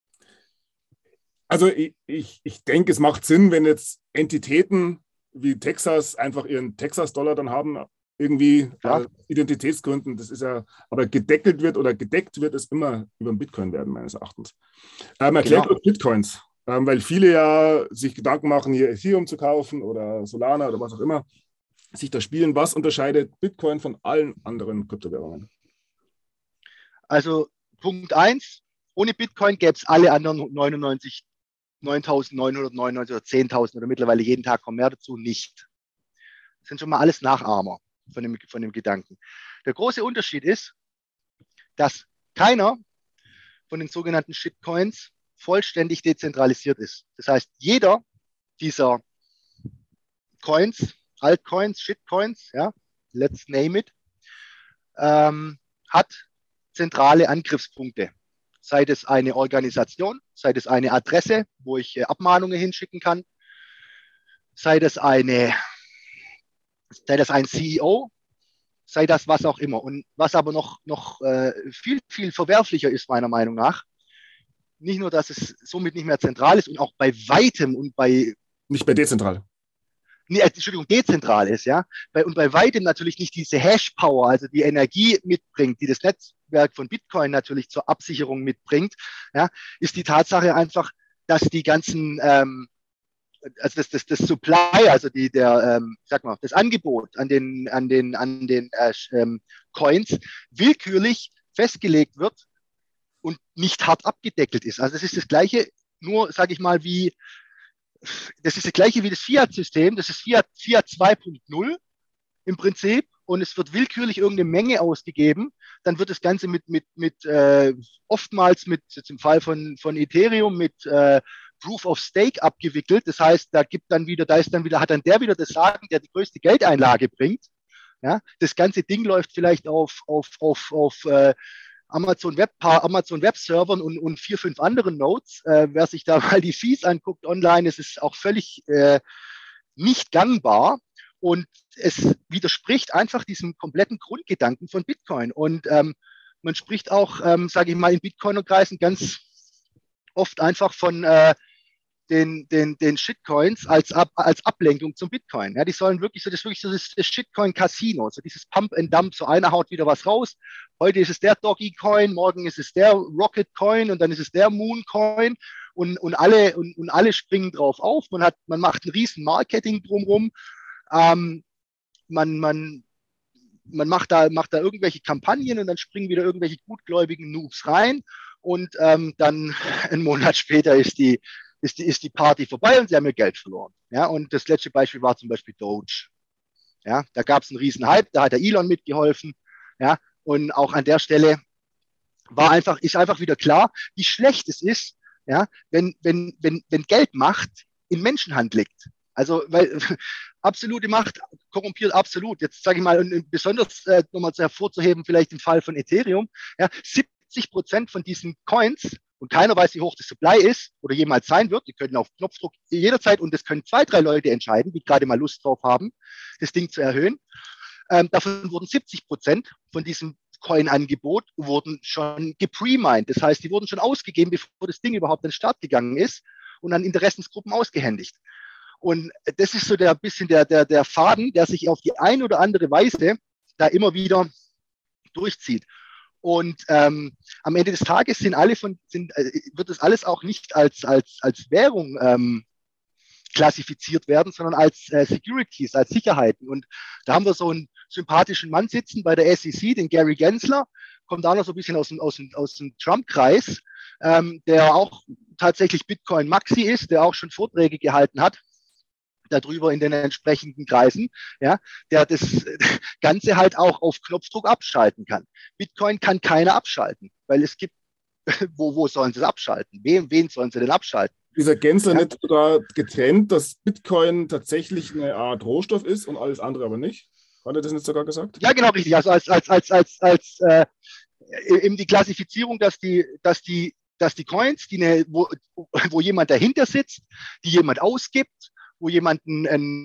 Also ich denke, es macht Sinn, wenn jetzt Entitäten wie Texas einfach ihren Texas-Dollar dann haben, irgendwie Identitätsgründen, das ist ja, aber gedeckt wird es immer über den Bitcoin werden, meines Erachtens. Erklärt genau. Bitcoins. Weil viele ja sich Gedanken machen, hier Ethereum zu kaufen oder Solana oder was auch immer, sich da spielen. Was unterscheidet Bitcoin von allen anderen Kryptowährungen? Also Punkt 1, ohne Bitcoin gäbe es alle anderen 9.999 oder 10.000 oder mittlerweile jeden Tag kommen mehr dazu nicht. Das sind schon mal alles Nachahmer von dem Gedanken. Der große Unterschied ist, dass keiner von den sogenannten Shitcoins vollständig dezentralisiert ist. Das heißt, jeder dieser Coins, Altcoins, Shitcoins, ja, let's name it, hat zentrale Angriffspunkte. Sei es eine Organisation, sei es eine Adresse, wo ich Abmahnungen hinschicken kann, sei das ein CEO, sei das was auch immer. Und was aber noch viel, viel verwerflicher ist, meiner Meinung nach, nicht nur, dass es somit nicht mehr zentral ist und auch bei weitem und bei... Nicht bei dezentral. Nee, Entschuldigung, dezentral ist, ja. Und bei weitem natürlich nicht diese Hash-Power, also die Energie mitbringt, die das Netzwerk von Bitcoin natürlich zur Absicherung mitbringt, ja, ist die Tatsache einfach, dass die ganzen, also das Supply, also das Angebot an den Coins willkürlich festgelegt wird und nicht hart abgedeckelt ist. Also das ist das Gleiche, nur, sage ich mal, das ist das Gleiche wie das Fiat-System, das ist Fiat 2.0 im Prinzip und es wird willkürlich irgendeine Menge ausgegeben, dann wird das Ganze oftmals jetzt im Fall von Ethereum mit Proof of Stake abgewickelt. Das heißt, hat dann der wieder das Sagen, der die größte Geldeinlage bringt. Ja, das ganze Ding läuft vielleicht auf Amazon Web Servern und 4, 5 anderen Nodes. Wer sich da mal die Fees anguckt online, ist es auch völlig nicht gangbar. Und es widerspricht einfach diesem kompletten Grundgedanken von Bitcoin. Und man spricht auch, sage ich mal, in Bitcoiner-Kreisen ganz oft einfach von den Shitcoins als Ablenkung zum Bitcoin. Ja, die sollen wirklich das Shitcoin-Casino, so dieses Pump and Dump, so einer haut wieder was raus. Heute ist es der Doggy-Coin, morgen ist es der Rocket-Coin und dann ist es der Moon-Coin und alle springen drauf auf. Man macht ein riesen Marketing drumherum. Man macht da irgendwelche Kampagnen und dann springen wieder irgendwelche gutgläubigen Noobs rein und dann einen Monat später ist die Party vorbei und sie haben ihr Geld verloren. Ja, und das letzte Beispiel war zum Beispiel Doge. Ja, da gab es einen riesen Hype, da hat der Elon mitgeholfen. Ja, und auch an der Stelle ist einfach wieder klar, wie schlecht es ist, ja, wenn Geldmacht in Menschenhand liegt. Also, weil absolute Macht korrumpiert absolut. Jetzt sage ich mal, und besonders nochmal hervorzuheben, vielleicht im Fall von Ethereum, ja, 70% von diesen Coins, und keiner weiß, wie hoch das Supply ist oder jemals sein wird, die können auf Knopfdruck jederzeit, und das können 2, 3 Leute entscheiden, die gerade mal Lust drauf haben, das Ding zu erhöhen. Davon wurden 70% von diesem Coin-Angebot wurden schon gepremined. Das heißt, die wurden schon ausgegeben, bevor das Ding überhaupt an den Start gegangen ist und an Interessensgruppen ausgehändigt. Und das ist so der bisschen der Faden, der sich auf die eine oder andere Weise da immer wieder durchzieht. Und am Ende des Tages wird das alles auch nicht als Währung klassifiziert werden, sondern als Securities, als Sicherheiten. Und da haben wir so einen sympathischen Mann sitzen bei der SEC, den Gary Gensler, kommt da noch so ein bisschen aus dem Trump-Kreis, der auch tatsächlich Bitcoin-Maxi ist, der auch schon Vorträge gehalten hat darüber in den entsprechenden Kreisen, ja, der das Ganze halt auch auf Knopfdruck abschalten kann. Bitcoin kann keiner abschalten, weil es gibt, wo sollen sie es abschalten? Wen sollen sie denn abschalten? Dieser Gensler nicht sogar getrennt, dass Bitcoin tatsächlich eine Art Rohstoff ist und alles andere aber nicht? Hat er das nicht sogar gesagt? Ja, genau, richtig. Also eben die Klassifizierung, dass die Coins, wo jemand dahinter sitzt, die jemand ausgibt, wo jemanden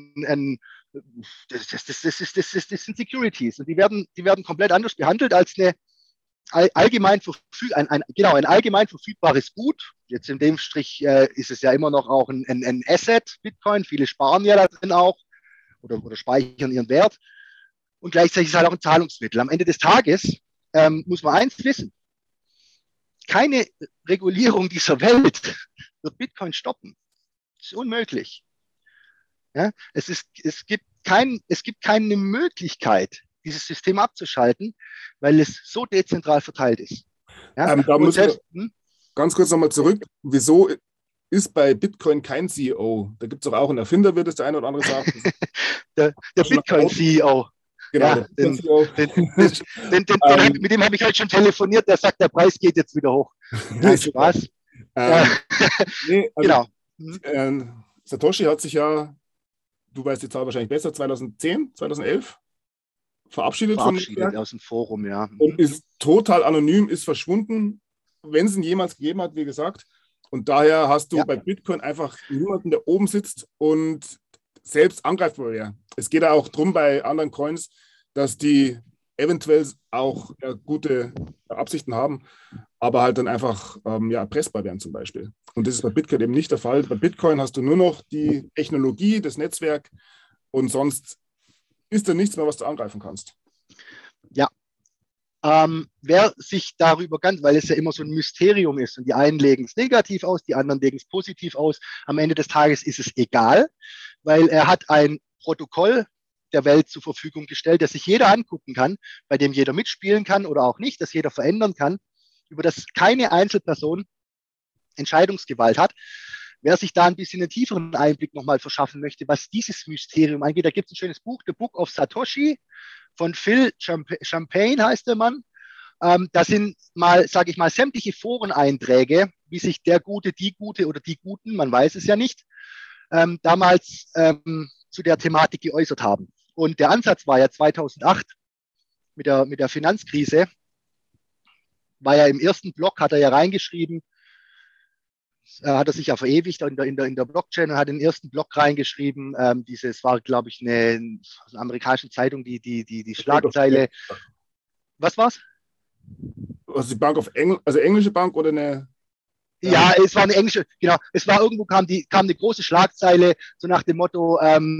das sind Securities, und die werden komplett anders behandelt als eine ein allgemein verfügbares Gut. Jetzt in dem Strich ist es ja immer noch auch ein Asset, Bitcoin. Viele sparen ja da drin auch oder speichern ihren Wert. Und gleichzeitig ist es halt auch ein Zahlungsmittel. Am Ende des Tages muss man eins wissen: Keine Regulierung dieser Welt wird Bitcoin stoppen. Das ist unmöglich. Ja? Es gibt keine Möglichkeit, dieses System abzuschalten, weil es so dezentral verteilt ist. Ja? Da müssen wir ganz kurz nochmal zurück. Wieso ist bei Bitcoin kein CEO? Da gibt es doch auch einen Erfinder, wird es der eine oder andere sagen. der Bitcoin-CEO. Genau, ja, mit dem habe ich heute schon telefoniert, der sagt, der Preis geht jetzt wieder hoch. Nein, Spaß. Nee, also, genau. Satoshi hat sich ja, du weißt die Zahl wahrscheinlich besser, 2010, 2011 verabschiedet aus dem Forum, ja. Und ist total anonym, ist verschwunden, wenn es ihn jemals gegeben hat, wie gesagt. Und daher hast du bei Bitcoin einfach niemanden, der oben sitzt und selbst angreifbar wäre. Es geht ja auch darum bei anderen Coins, dass die eventuell auch gute Absichten haben, aber halt dann einfach erpressbar werden zum Beispiel. Und das ist bei Bitcoin eben nicht der Fall. Bei Bitcoin hast du nur noch die Technologie, das Netzwerk, und sonst ist da nichts mehr, was du angreifen kannst. Ja. Wer sich darüber weil es ja immer so ein Mysterium ist, und die einen legen es negativ aus, die anderen legen es positiv aus, am Ende des Tages ist es egal, weil er hat ein Protokoll der Welt zur Verfügung gestellt, das sich jeder angucken kann, bei dem jeder mitspielen kann oder auch nicht, das jeder verändern kann, über das keine Einzelperson Entscheidungsgewalt hat. Wer sich da ein bisschen einen tieferen Einblick nochmal verschaffen möchte, was dieses Mysterium angeht, da gibt es ein schönes Buch, The Book of Satoshi, von Phil Champagne heißt der Mann. Da sind mal, sage ich mal, sämtliche Foreneinträge, wie sich der Gute, die Gute oder die Guten, man weiß es ja nicht, damals zu der Thematik geäußert haben. Und der Ansatz war ja 2008 mit der Finanzkrise, war ja im ersten Blog, hat er ja reingeschrieben, hat er sich ja verewigt in der Blockchain und hat in den ersten Blog reingeschrieben, es war, glaube ich, eine amerikanische Zeitung, die Schlagzeile. Was war's? Also die Bank also englische Bank oder eine? Ja, es war eine englische, genau. Es war irgendwo kam eine große Schlagzeile, so nach dem Motto,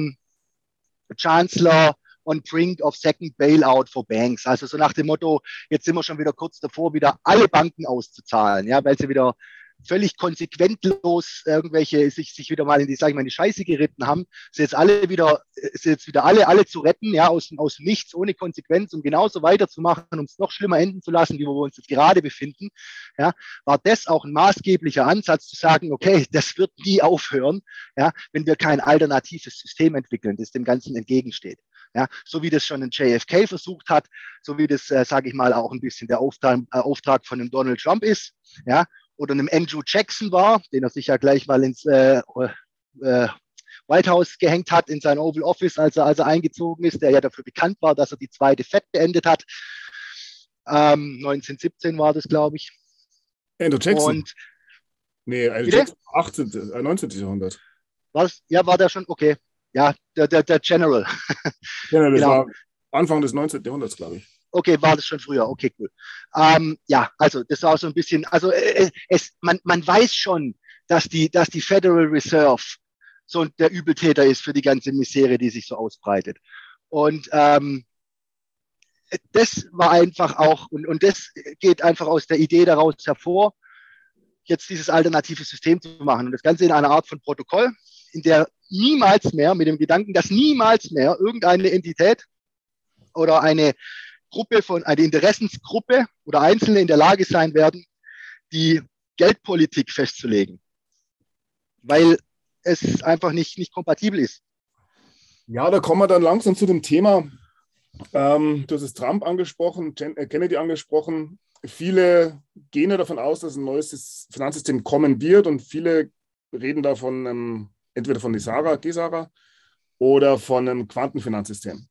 Chancellor on brink of second bailout for banks. Also so nach dem Motto, jetzt sind wir schon wieder kurz davor, wieder alle Banken auszuzahlen, ja, weil sie wieder völlig konsequentlos irgendwelche sich wieder mal in die, sag ich mal, in die Scheiße geritten haben, sind jetzt wieder alle zu retten, ja, aus nichts, ohne Konsequenz, um genauso weiterzumachen, um es noch schlimmer enden zu lassen, wie wir uns jetzt gerade befinden, ja, war das auch ein maßgeblicher Ansatz zu sagen, okay, das wird nie aufhören, ja, wenn wir kein alternatives System entwickeln, das dem Ganzen entgegensteht. Ja, so wie das schon ein JFK versucht hat, so wie das, sage ich mal, auch ein bisschen der Auftrag von einem Donald Trump ist, ja, oder einem Andrew Jackson war, den er sich ja gleich mal ins White House gehängt hat, in sein Oval Office, als er eingezogen ist, der ja dafür bekannt war, dass er die zweite FED beendet hat. 1917 war das, glaube ich. Andrew Jackson? Und, nee, Andrew Jackson 19. Jahrhundert. Was? Ja, war der schon? Okay. Ja, der General. Ja, das war Anfang des 19. Jahrhunderts, glaube ich. Okay, war das schon früher? Okay, cool. Ja, also das war so ein bisschen, also man weiß schon, dass die Federal Reserve so der Übeltäter ist für die ganze Misere, die sich so ausbreitet. Und das war einfach auch, und das geht einfach aus der Idee daraus hervor, jetzt dieses alternative System zu machen. Und das Ganze in einer Art von Protokoll, in der niemals mehr, mit dem Gedanken, dass niemals mehr irgendeine Entität oder eine Interessensgruppe oder Einzelne in der Lage sein werden, die Geldpolitik festzulegen, weil es einfach nicht kompatibel ist. Ja, da kommen wir dann langsam zu dem Thema. Du hast es Trump angesprochen, Kennedy angesprochen. Viele gehen ja davon aus, dass ein neues Finanzsystem kommen wird und viele reden davon entweder von GESARA oder von einem Quantenfinanzsystem.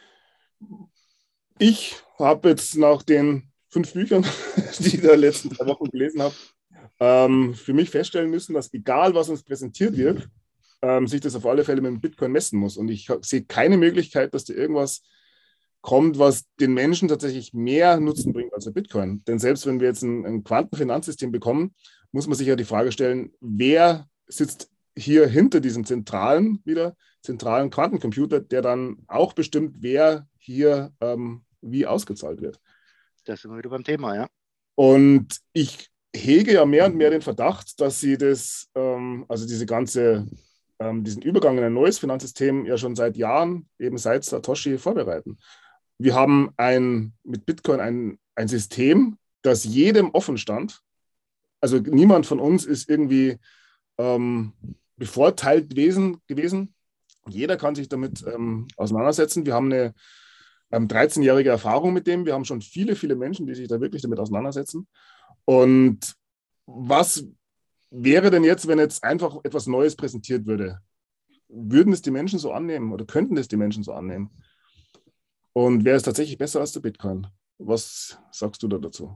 Ich habe jetzt nach den 5 Büchern, die ich in den letzten 3 Wochen gelesen habe, für mich feststellen müssen, dass egal, was uns präsentiert wird, sich das auf alle Fälle mit dem Bitcoin messen muss. Und ich sehe keine Möglichkeit, dass da irgendwas kommt, was den Menschen tatsächlich mehr Nutzen bringt als der Bitcoin. Denn selbst wenn wir jetzt ein Quantenfinanzsystem bekommen, muss man sich ja die Frage stellen, wer sitzt hier hinter diesem zentralen Quantencomputer, der dann auch bestimmt, wer hier wie ausgezahlt wird. Das sind wir wieder beim Thema, ja. Und ich hege ja mehr und mehr den Verdacht, dass sie also diesen Übergang in ein neues Finanzsystem ja schon seit Jahren, eben seit Satoshi, vorbereiten. Wir haben mit Bitcoin ein System, das jedem offen stand. Also niemand von uns ist irgendwie bevorteilt gewesen. Jeder kann sich damit auseinandersetzen. Wir haben eine 13-jährige Erfahrung mit dem. Wir haben schon viele, viele Menschen, die sich da wirklich damit auseinandersetzen. Und was wäre denn jetzt, wenn jetzt einfach etwas Neues präsentiert würde? Würden es die Menschen so annehmen oder könnten es die Menschen so annehmen? Und wäre es tatsächlich besser als der Bitcoin? Was sagst du da dazu?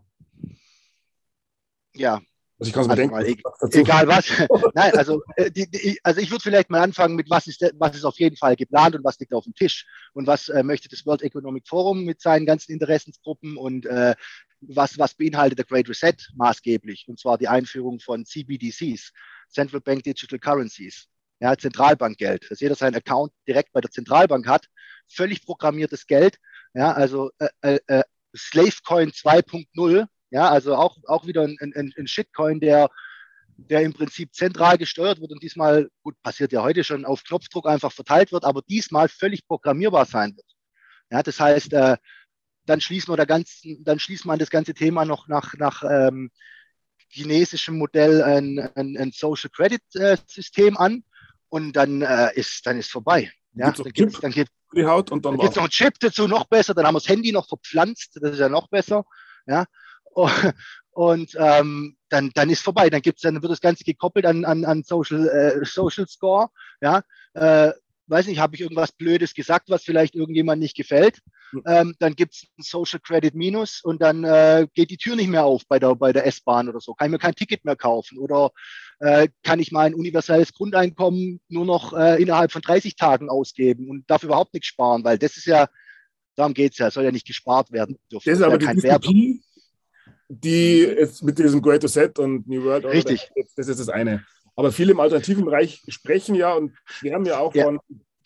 Ja. Also ich kann es mir denken. Egal was. Nein, also ich würde vielleicht mal anfangen mit, was ist auf jeden Fall geplant und was liegt auf dem Tisch und was möchte das World Economic Forum mit seinen ganzen Interessensgruppen und was beinhaltet der Great Reset maßgeblich, und zwar die Einführung von CBDCs, Central Bank Digital Currencies, ja, Zentralbankgeld, dass jeder seinen Account direkt bei der Zentralbank hat, völlig programmiertes Geld, ja, also Slavecoin 2.0, ja, also auch wieder ein Shitcoin, der im Prinzip zentral gesteuert wird und diesmal, gut, passiert ja heute schon, auf Knopfdruck einfach verteilt wird, aber diesmal völlig programmierbar sein wird. Ja, das heißt, dann schließt man das ganze Thema noch nach chinesischem Modell ein Social Credit System an und dann ist vorbei. Ja, dann gibt es noch einen Chip dazu, noch besser, dann haben wir das Handy noch verpflanzt, das ist ja noch besser. Ja, und dann ist vorbei. Dann wird das Ganze gekoppelt an Social Score. Ja, weiß nicht, habe ich irgendwas Blödes gesagt, was vielleicht irgendjemand nicht gefällt? Dann gibt es ein Social Credit Minus und dann geht die Tür nicht mehr auf bei der S-Bahn oder so. Kann ich mir kein Ticket mehr kaufen oder kann ich mein universelles Grundeinkommen nur noch innerhalb von 30 Tagen ausgeben und darf überhaupt nichts sparen, weil das ist ja, darum geht es ja, soll ja nicht gespart werden dürfen. Das ist aber die Dystopie, die jetzt mit diesem Great Reset und New World Order, richtig, das ist das eine. Aber viele im alternativen Bereich sprechen ja und schwärmen ja auch von, genau,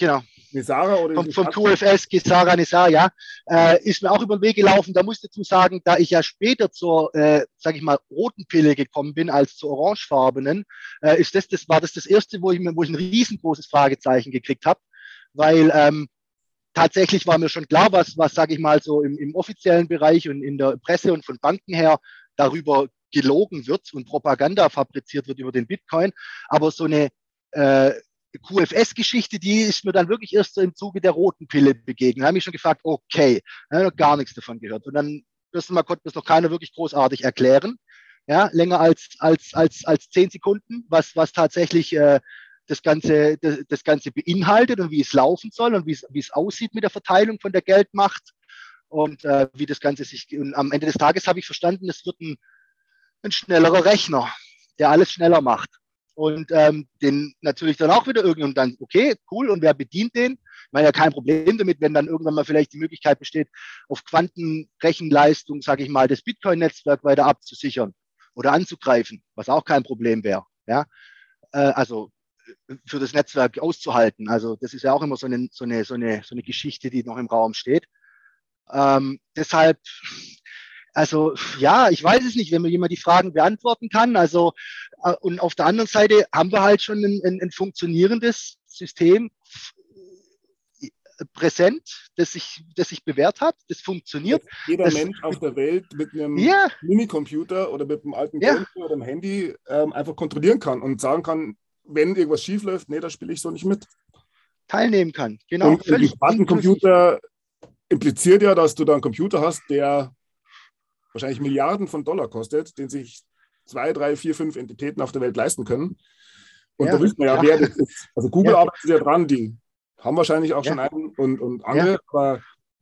Nisara oder vom QFS, Gesara Nisara, ja, ist mir auch über den Weg gelaufen. Da muss ich dazu sagen, da ich ja später zur, sage ich mal, roten Pille gekommen bin als zur orangefarbenen, war das erste, wo ich ein riesengroßes Fragezeichen gekriegt habe, weil tatsächlich war mir schon klar, was sage ich mal, so im offiziellen Bereich und in der Presse und von Banken her darüber gelogen wird und Propaganda fabriziert wird über den Bitcoin. Aber so eine QFS-Geschichte, die ist mir dann wirklich erst so im Zuge der roten Pille begegnet. Da habe ich schon gefragt, okay, habe noch gar nichts davon gehört. Und dann konnte das noch keiner wirklich großartig erklären. Ja, länger als 10 Sekunden, was tatsächlich das Ganze beinhaltet und wie es laufen soll und wie es aussieht mit der Verteilung von der Geldmacht und wie das Ganze und am Ende des Tages habe ich verstanden, es wird ein schnellerer Rechner, der alles schneller macht. Und den natürlich dann auch wieder irgendwann dann, okay, cool, und wer bedient den? Ich meine ja kein Problem damit, wenn dann irgendwann mal vielleicht die Möglichkeit besteht, auf Quantenrechenleistung, sage ich mal, das Bitcoin-Netzwerk weiter abzusichern oder anzugreifen, was auch kein Problem wäre. Ja? Also für das Netzwerk auszuhalten. Also das ist ja auch immer so eine Geschichte, die noch im Raum steht. Deshalb, also ja, ich weiß es nicht, wenn mir jemand die Fragen beantworten kann. Also und auf der anderen Seite haben wir halt schon ein funktionierendes System präsent, das sich bewährt hat, das funktioniert. Jeder Mensch auf der Welt mit einem Minicomputer oder mit einem alten Gameboy oder einem Handy einfach kontrollieren kann und sagen kann, wenn irgendwas schief läuft, nee, da spiele ich so nicht mit. Teilnehmen kann, genau. Und völlig ein Quantencomputer impliziert ja, dass du da einen Computer hast, der wahrscheinlich Milliarden von Dollar kostet, den sich 2, 3, 4, 5 Entitäten auf der Welt leisten können. Und da wissen wir ja, wer das ist. Also Google arbeitet ja dran, die haben wahrscheinlich auch schon einen und andere, aber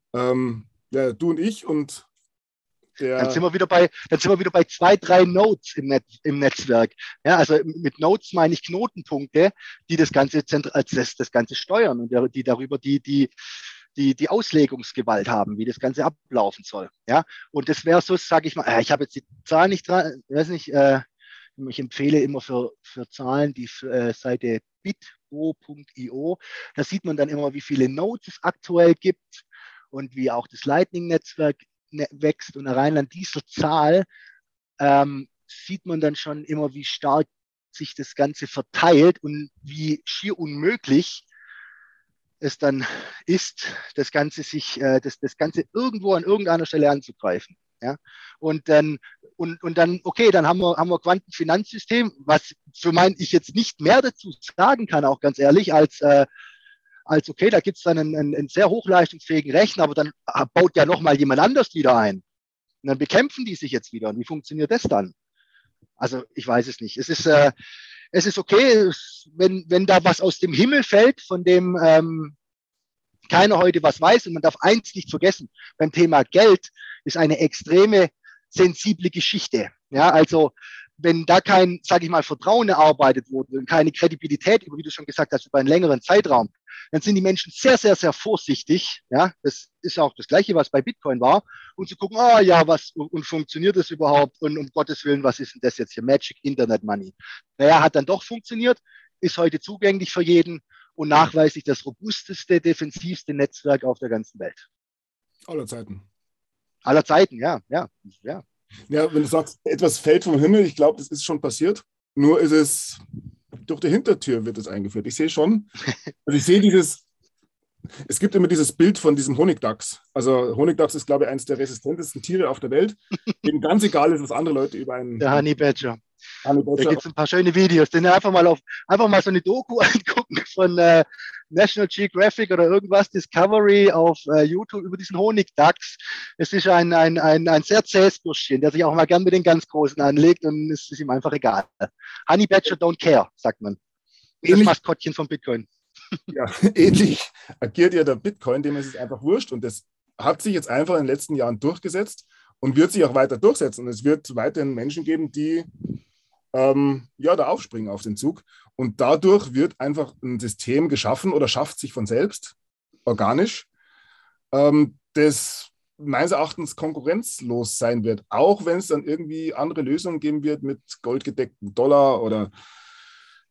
du und ich und Dann sind wir wieder bei 2, 3 Nodes im Netzwerk. Ja, also mit Nodes meine ich Knotenpunkte, die das Ganze das Ganze steuern und die darüber die Auslegungsgewalt haben, wie das Ganze ablaufen soll. Ja, und das wäre so, sage ich mal, ich habe jetzt die Zahl nicht dran, weiß nicht, ich empfehle immer für Zahlen die Seite bitgo.io. Da sieht man dann immer, wie viele Nodes es aktuell gibt und wie auch das Lightning-Netzwerk wächst. Und allein an dieser Zahl sieht man dann schon immer, wie stark sich das Ganze verteilt und wie schier unmöglich es dann ist, das Ganze das Ganze irgendwo an irgendeiner Stelle anzugreifen. Ja? Und dann, okay, dann haben wir Quantenfinanzsystem, was so meine ich jetzt nicht mehr dazu sagen kann, auch ganz ehrlich, als okay, da gibt es dann einen sehr hochleistungsfähigen Rechner, aber dann baut ja nochmal jemand anders wieder ein. Und dann bekämpfen die sich jetzt wieder. Und wie funktioniert das dann? Also ich weiß es nicht. Es ist okay, wenn da was aus dem Himmel fällt, von dem keiner heute was weiß. Und man darf eins nicht vergessen, beim Thema Geld ist eine extreme sensible Geschichte. Ja, also wenn da kein, sage ich mal, Vertrauen erarbeitet wurde und keine Kredibilität, wie du schon gesagt hast, über einen längeren Zeitraum, dann sind die Menschen sehr, sehr, sehr vorsichtig. Ja, das ist auch das Gleiche, was bei Bitcoin war. Und zu gucken, und funktioniert das überhaupt? Und um Gottes Willen, was ist denn das jetzt hier? Magic Internet Money. Naja, hat dann doch funktioniert, ist heute zugänglich für jeden und nachweislich das robusteste, defensivste Netzwerk auf der ganzen Welt. Aller Zeiten. Aller Zeiten, ja. Ja, wenn du sagst, etwas fällt vom Himmel, ich glaube, das ist schon passiert. Nur ist es, durch die Hintertür wird es eingeführt. Ich sehe schon, es gibt immer dieses Bild von diesem Honigdachs. Also Honigdachs ist, glaube ich, eines der resistentesten Tiere auf der Welt. Dem ganz egal ist, was andere Leute über einen... Der Honey Badger. Da gibt es ein paar schöne Videos. Den einfach mal so eine Doku angucken von National Geographic oder irgendwas, Discovery auf YouTube über diesen Honigdachs. Es ist ein sehr zähes Bürschchen, der sich auch mal gern mit den ganz Großen anlegt und es ist ihm einfach egal. Honey Badger don't care, sagt man. Das Maskottchen von Bitcoin. Ja, ähnlich agiert ja der Bitcoin, dem ist es einfach wurscht und das hat sich jetzt einfach in den letzten Jahren durchgesetzt und wird sich auch weiter durchsetzen. Und es wird weiterhin Menschen geben, die da aufspringen auf den Zug. Und dadurch wird einfach ein System geschaffen oder schafft sich von selbst, organisch, das meines Erachtens konkurrenzlos sein wird, auch wenn es dann irgendwie andere Lösungen geben wird mit goldgedecktem Dollar oder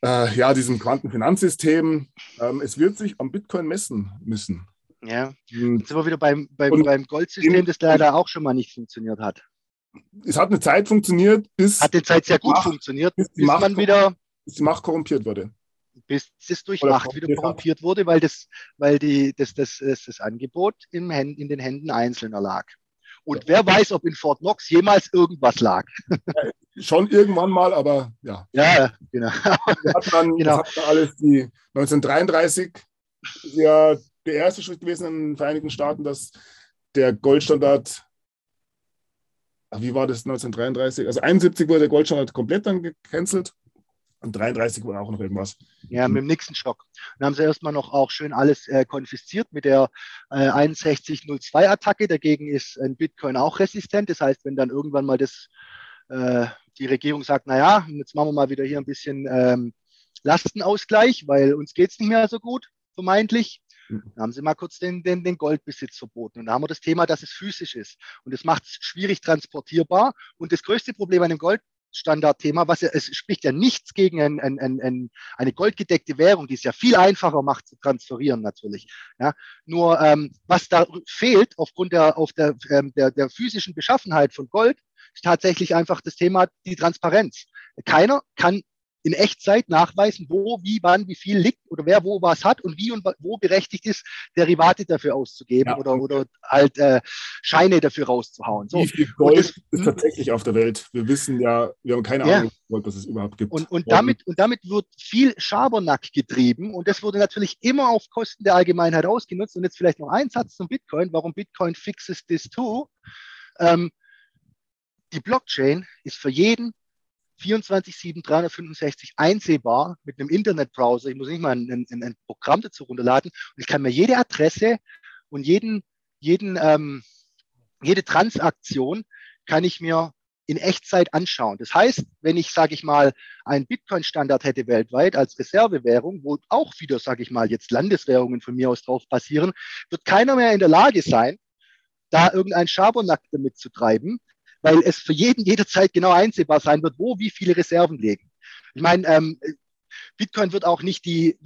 diesem Quantenfinanzsystem. Es wird sich am Bitcoin messen müssen. Ja, Und jetzt sind wir wieder beim Goldsystem, das leider auch schon mal nicht funktioniert hat. Es hat eine Zeit funktioniert, Hat eine Zeit sehr gut funktioniert, bis die Macht korrumpiert wurde. Bis es durch Macht wieder korrumpiert wurde, weil das Angebot in den Händen Einzelner lag. Und wer weiß, ob in Fort Knox jemals irgendwas lag. Schon irgendwann mal, aber ja. Ja, genau. Das hat dann alles 1933 ja der erste Schritt gewesen in den Vereinigten Staaten, dass der Goldstandard, wie war das 1933? Also 71 wurde der Goldstandard komplett dann gecancelt. Und 33 war auch noch irgendwas. Ja, mit dem Nixon-Schock. Dann haben sie erstmal noch auch schön alles konfisziert mit der 6102-Attacke. Dagegen ist ein Bitcoin auch resistent. Das heißt, wenn dann irgendwann mal die Regierung sagt, naja, jetzt machen wir mal wieder hier ein bisschen Lastenausgleich, weil uns geht es nicht mehr so gut, vermeintlich. Dann haben sie mal kurz den Goldbesitz verboten. Und da haben wir das Thema, dass es physisch ist. Und das macht es schwierig transportierbar. Und das größte Problem an dem Goldstandardthema, es spricht ja nichts gegen eine goldgedeckte Währung, die es ja viel einfacher macht zu transferieren natürlich. Ja, nur was da fehlt aufgrund der physischen Beschaffenheit von Gold, ist tatsächlich einfach das Thema die Transparenz. Keiner kann in Echtzeit nachweisen, wo, wie, wann, wie viel liegt oder wer wo was hat und wie und wo berechtigt ist, Derivate dafür auszugeben oder halt Scheine dafür rauszuhauen. So. Wie viel Gold ist tatsächlich auf der Welt? Wir wissen ja, wir haben keine Ahnung, was es überhaupt gibt. Und damit wird viel Schabernack getrieben und das wurde natürlich immer auf Kosten der Allgemeinheit ausgenutzt. Und jetzt vielleicht noch ein Satz zum Bitcoin, warum Bitcoin fixes this too. Die Blockchain ist für jeden 24/7, 365 einsehbar mit einem Internetbrowser. Ich muss nicht mal ein Programm dazu runterladen. Und ich kann mir jede Adresse und jede Transaktion kann ich mir in Echtzeit anschauen. Das heißt, wenn ich, sage ich mal, einen Bitcoin-Standard hätte weltweit als Reservewährung, wo auch wieder, sage ich mal, jetzt Landeswährungen von mir aus drauf passieren, wird keiner mehr in der Lage sein, da irgendein Schabernack damit zu treiben, weil es für jeden jederzeit genau einsehbar sein wird, wo wie viele Reserven liegen. Ich meine, Bitcoin wird auch nicht die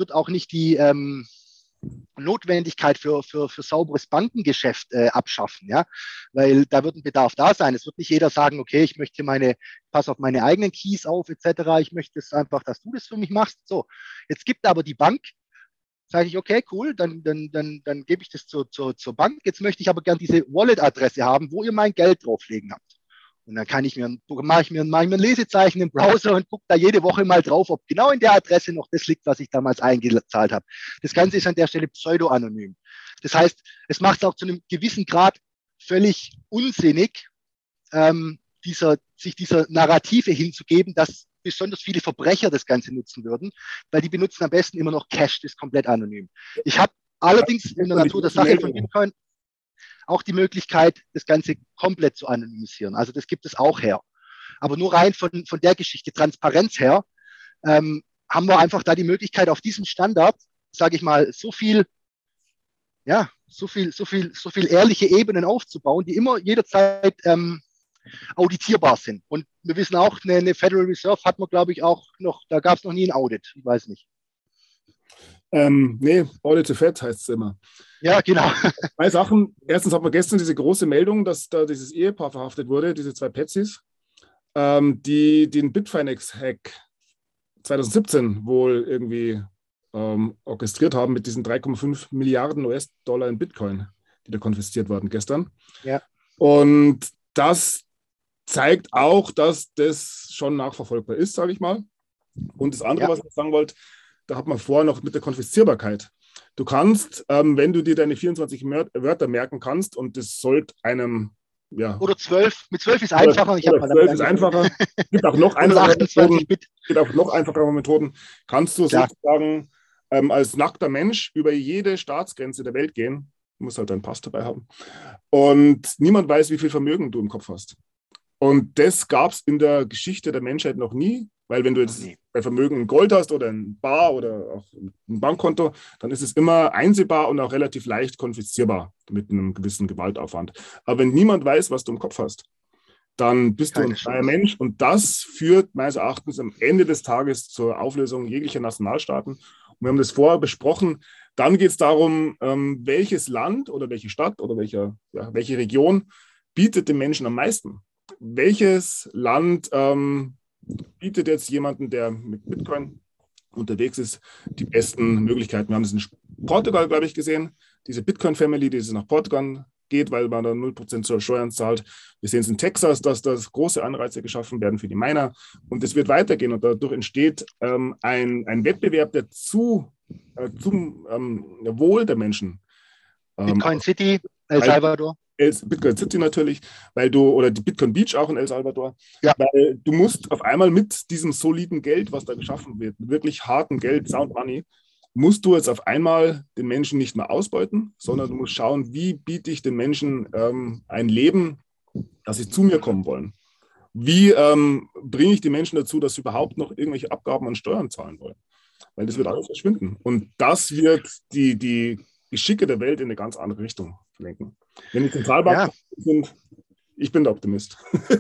Notwendigkeit für sauberes Bankengeschäft abschaffen, ja, weil da wird ein Bedarf da sein. Es wird nicht jeder sagen, okay, ich möchte pass auf meine eigenen Keys auf, etc. Ich möchte es einfach, dass du das für mich machst. So, jetzt gibt aber die Bank, sage ich, okay, cool, dann gebe ich das zur Bank. Jetzt möchte ich aber gern diese Wallet-Adresse haben, wo ihr mein Geld drauflegen habt. Und dann mache ich mir ein Lesezeichen im Browser und gucke da jede Woche mal drauf, ob genau in der Adresse noch das liegt, was ich damals eingezahlt habe. Das Ganze ist an der Stelle pseudo-anonym. Das heißt, es macht es auch zu einem gewissen Grad völlig unsinnig, sich dieser Narrative hinzugeben, dass besonders viele Verbrecher das Ganze nutzen würden, weil die benutzen am besten immer noch Cash, das ist komplett anonym. Ich habe allerdings in der Natur der Sache von Bitcoin auch die Möglichkeit, das Ganze komplett zu anonymisieren. Also das gibt es auch her. Aber nur rein von der Geschichte Transparenz her haben wir einfach da die Möglichkeit, auf diesem Standard, sage ich mal, so viel ehrliche Ebenen aufzubauen, die immer jederzeit auditierbar sind. Und wir wissen auch, eine Federal Reserve hat man, glaube ich, auch noch, da gab es noch nie ein Audit. Ich weiß nicht. Nee, Audit to Fed heißt es immer. Ja, genau. Zwei Sachen. Erstens hatten wir gestern diese große Meldung, dass da dieses Ehepaar verhaftet wurde, diese zwei Petsys, die den Bitfinex-Hack 2017 wohl irgendwie orchestriert haben mit diesen 3,5 Milliarden US-Dollar in Bitcoin, die da konfisziert wurden gestern. Ja. Und das zeigt auch, dass das schon nachverfolgbar ist, sage ich mal. Und das andere, was ich sagen wollte, da hat man vorher noch mit der Konfiszierbarkeit. Du kannst, wenn du dir deine 24 Wörter merken kannst, und das sollte einem, oder 12, mit 12 ist einfacher. Ich 12 ist einfacher. Es gibt auch noch einfachere Methoden. Kannst du sozusagen als nackter Mensch über jede Staatsgrenze der Welt gehen. Du musst halt deinen Pass dabei haben. Und niemand weiß, wie viel Vermögen du im Kopf hast. Und das gab es in der Geschichte der Menschheit noch nie, weil wenn du jetzt bei Vermögen Gold hast oder ein Bar oder auch ein Bankkonto, dann ist es immer einsehbar und auch relativ leicht konfiszierbar mit einem gewissen Gewaltaufwand. Aber wenn niemand weiß, was du im Kopf hast, dann bist du Keine ein freier Chance. Mensch. Und das führt meines Erachtens am Ende des Tages zur Auflösung jeglicher Nationalstaaten. Und wir haben das vorher besprochen. Dann geht es darum, welches Land oder welche Stadt oder welche Region bietet den Menschen am meisten. Welches Land bietet jetzt jemanden, der mit Bitcoin unterwegs ist, die besten Möglichkeiten? Wir haben es in Portugal, glaube ich, gesehen. Diese Bitcoin-Family, die nach Portugal geht, weil man da 0% Steuern zahlt. Wir sehen es in Texas, dass da große Anreize geschaffen werden für die Miner. Und es wird weitergehen. Und dadurch entsteht ein Wettbewerb, der zum Wohl der Menschen Bitcoin City, El Salvador. Bitcoin City natürlich, oder die Bitcoin Beach auch in El Salvador, Ja. weil du musst auf einmal mit diesem soliden Geld, was da geschaffen wird, mit wirklich hartem Geld, Sound Money, musst du jetzt auf einmal den Menschen nicht mehr ausbeuten, sondern du musst schauen, wie biete ich den Menschen ein Leben, dass sie zu mir kommen wollen. Wie bringe ich die Menschen dazu, dass sie überhaupt noch irgendwelche Abgaben und Steuern zahlen wollen? Weil das wird alles verschwinden. Und das wird die Geschicke der Welt in eine ganz andere Richtung lenken. Wenn die Zentralbanken sind, ich bin der Optimist.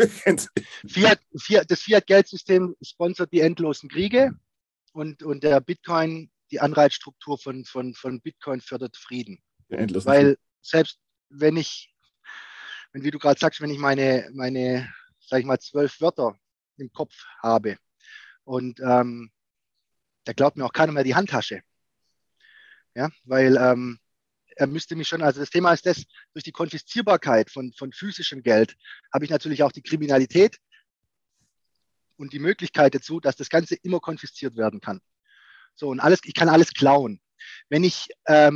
Das Fiat-Geldsystem sponsert die endlosen Kriege und der Bitcoin, die Anreizstruktur von Bitcoin fördert Frieden. Weil selbst wenn wie du gerade sagst, wenn ich meine, sag ich mal, 12 Wörter im Kopf habe und da glaubt mir auch keiner mehr die Handtasche. Ja, weil er müsste mich schon, also das Thema ist das, durch die Konfiszierbarkeit von physischem Geld habe ich natürlich auch die Kriminalität und die Möglichkeit dazu, dass das Ganze immer konfisziert werden kann. So, und ich kann alles klauen. Wenn ich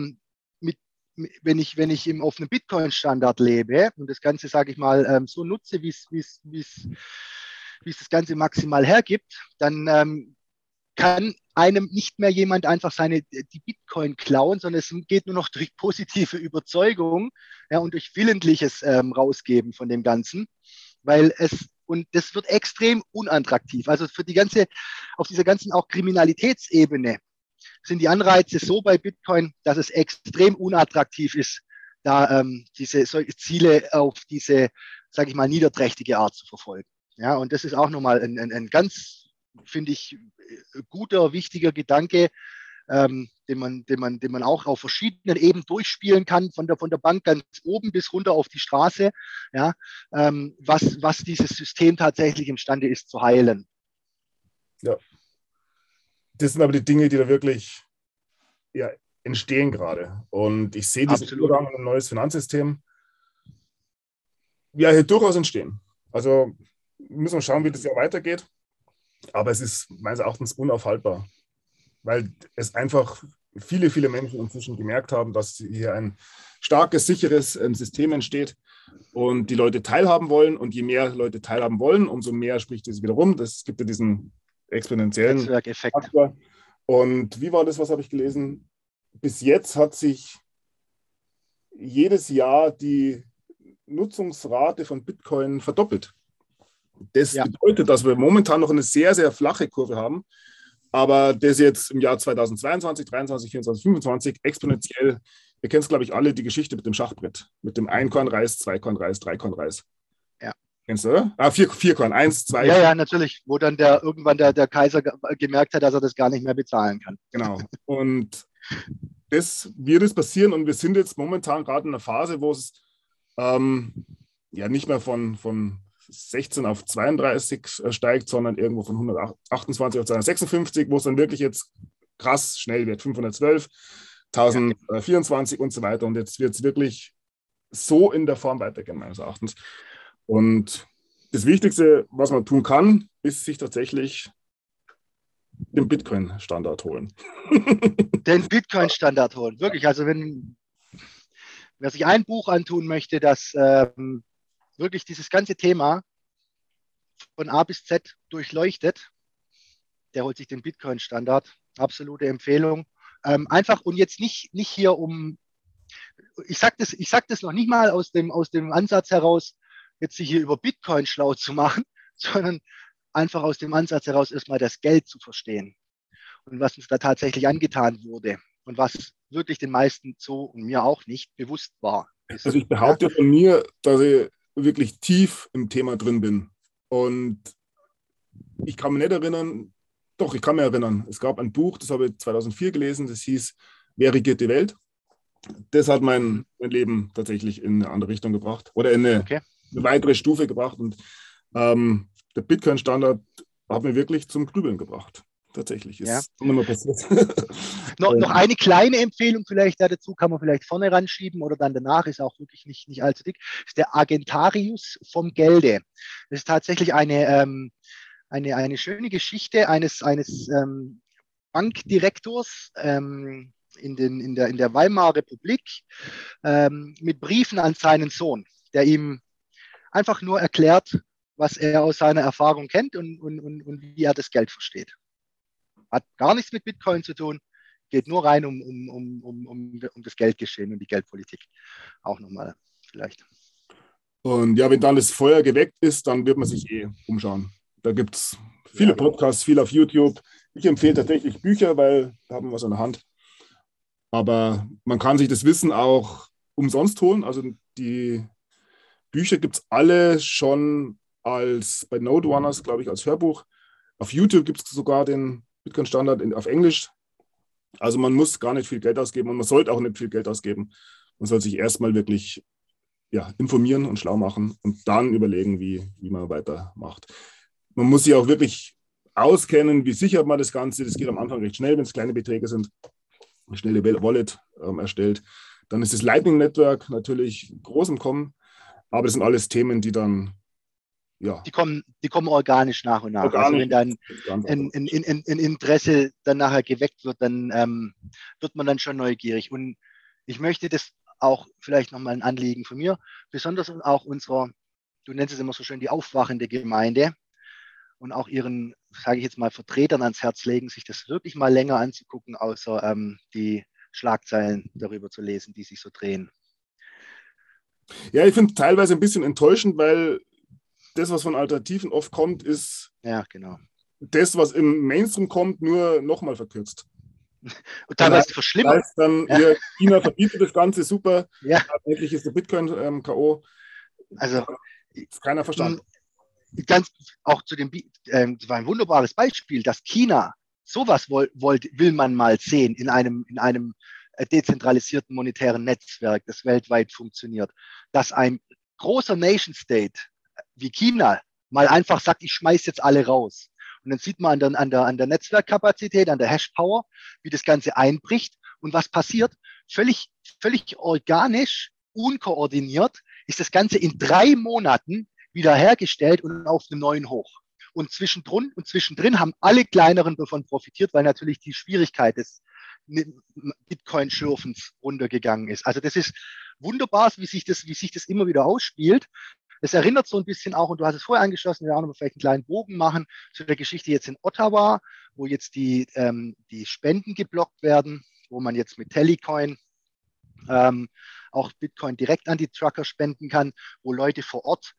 auf einem Bitcoin-Standard lebe und das Ganze, sage ich mal, so nutze, wie es das Ganze maximal hergibt, dann kann einem nicht mehr jemand einfach die Bitcoin klauen, sondern es geht nur noch durch positive Überzeugung, ja, und durch willentliches Rausgeben von dem Ganzen, und das wird extrem unattraktiv. Also auf dieser ganzen auch Kriminalitätsebene sind die Anreize so bei Bitcoin, dass es extrem unattraktiv ist, da solche Ziele auf diese, sage ich mal, niederträchtige Art zu verfolgen. Ja, und das ist auch nochmal ein ganz, finde ich, guter, wichtiger Gedanke, den man auch auf verschiedenen Ebenen durchspielen kann, von der Bank ganz oben bis runter auf die Straße, ja, was dieses System tatsächlich imstande ist zu heilen. Ja. Das sind aber die Dinge, die da wirklich entstehen gerade. Und ich sehe diesen Übergang in ein neues Finanzsystem hier durchaus entstehen. Also müssen wir schauen, wie das Jahr weitergeht. Aber es ist meines Erachtens unaufhaltbar, weil es einfach viele, viele Menschen inzwischen gemerkt haben, dass hier ein starkes, sicheres System entsteht und die Leute teilhaben wollen. Und je mehr Leute teilhaben wollen, umso mehr spricht es wiederum. Das gibt ja diesen exponentiellen Netzwerkeffekt. Faktor. Und wie war das, was habe ich gelesen? Bis jetzt hat sich jedes Jahr die Nutzungsrate von Bitcoin verdoppelt. Das bedeutet, dass wir momentan noch eine sehr, sehr flache Kurve haben, aber das jetzt im Jahr 2022, 2023, 2024, 2025 exponentiell, ihr kennt es, glaube ich, alle, die Geschichte mit dem Schachbrett, mit dem Einkornreis, Zweikornreis, Dreikornreis. Ja. Kennst du, oder? Vierkorn, 1, 2. Ja, natürlich, wo dann irgendwann der Kaiser gemerkt hat, dass er das gar nicht mehr bezahlen kann. Genau. Und das wird es passieren und wir sind jetzt momentan gerade in einer Phase, wo es nicht mehr von 16 auf 32 steigt, sondern irgendwo von 128 auf 256, wo es dann wirklich jetzt krass schnell wird, 512, 1024 und so weiter. Und jetzt wird es wirklich so in der Form weitergehen, meines Erachtens. Und das Wichtigste, was man tun kann, ist sich tatsächlich den Bitcoin-Standard holen. Den Bitcoin-Standard holen, wirklich. Also wer sich ein Buch antun möchte, das wirklich dieses ganze Thema von A bis Z durchleuchtet, der holt sich den Bitcoin-Standard. Absolute Empfehlung. Einfach und jetzt nicht hier ich sag das noch nicht mal aus dem Ansatz heraus, jetzt sich hier über Bitcoin schlau zu machen, sondern einfach aus dem Ansatz heraus erstmal das Geld zu verstehen und was uns da tatsächlich angetan wurde und was wirklich den meisten so und mir auch nicht bewusst war. Also ich behaupte von mir, dass ich wirklich tief im Thema drin bin. Und ich kann mich nicht erinnern, doch, ich kann mich erinnern, es gab ein Buch, das habe ich 2004 gelesen, das hieß Wer regiert die Welt? Das hat mein Leben tatsächlich in eine andere Richtung gebracht oder in eine weitere Stufe gebracht. Und der Bitcoin-Standard hat mir wirklich zum Grübeln gebracht. Tatsächlich, ist nicht mehr passiert. Noch eine kleine Empfehlung vielleicht dazu, kann man vielleicht vorne ranschieben oder dann danach, ist auch wirklich nicht allzu dick, ist der Argentarius vom Gelde. Das ist tatsächlich eine schöne Geschichte eines Bankdirektors in der Weimarer Republik mit Briefen an seinen Sohn, der ihm einfach nur erklärt, was er aus seiner Erfahrung kennt und wie er das Geld versteht. Hat gar nichts mit Bitcoin zu tun, geht nur rein um das Geldgeschehen und die Geldpolitik. Auch nochmal vielleicht. Und ja, wenn dann das Feuer geweckt ist, dann wird man sich umschauen. Da gibt es viele Podcasts, viel auf YouTube. Ich empfehle tatsächlich Bücher, weil da haben wir was an der Hand. Aber man kann sich das Wissen auch umsonst holen. Also die Bücher gibt es alle schon bei Node Runners, glaube ich, als Hörbuch. Auf YouTube gibt es sogar den Bitcoin-Standard auf Englisch. Also man muss gar nicht viel Geld ausgeben und man sollte auch nicht viel Geld ausgeben. Man soll sich erstmal wirklich informieren und schlau machen und dann überlegen, wie man weitermacht. Man muss sich auch wirklich auskennen, wie sichert man das Ganze. Das geht am Anfang recht schnell, wenn es kleine Beträge sind. Eine schnelle Wallet erstellt. Dann ist das Lightning Network natürlich groß im Kommen, aber das sind alles Themen, die dann Die kommen organisch nach und nach. Also wenn dann ein Interesse dann nachher geweckt wird, dann wird man dann schon neugierig. Und ich möchte das auch vielleicht nochmal ein Anliegen von mir, besonders auch unserer, du nennst es immer so schön, die aufwachende Gemeinde und auch ihren, sage ich jetzt mal, Vertretern ans Herz legen, sich das wirklich mal länger anzugucken, außer die Schlagzeilen darüber zu lesen, die sich so drehen. Ja, ich finde teilweise ein bisschen enttäuschend, weil das, was von Alternativen oft kommt, ist das, was im Mainstream kommt, nur nochmal verkürzt. Und teilweise verschlimmert. Das heißt dann, China verbietet das Ganze, super, endlich ist der Bitcoin K.O. Also, ist keiner verstanden. Ganz auch zu dem, das war ein wunderbares Beispiel, dass China sowas will man mal sehen in einem dezentralisierten monetären Netzwerk, das weltweit funktioniert, dass ein großer Nation State wie China mal einfach sagt, ich schmeiß jetzt alle raus. Und dann sieht man an der Netzwerkkapazität, an der Hashpower, wie das Ganze einbricht und was passiert. Völlig organisch, unkoordiniert ist das Ganze in 3 Monaten wiederhergestellt und auf einem neuen Hoch. Und zwischendrin haben alle kleineren davon profitiert, weil natürlich die Schwierigkeit des Bitcoin-Schürfens runtergegangen ist. Also das ist wunderbar, wie sich das immer wieder ausspielt. Es erinnert so ein bisschen auch, und du hast es vorher angeschlossen, wir auch noch vielleicht einen kleinen Bogen machen zu der Geschichte jetzt in Ottawa, wo jetzt die Spenden geblockt werden, wo man jetzt mit Telecoin auch Bitcoin direkt an die Trucker spenden kann, wo Leute vor Ort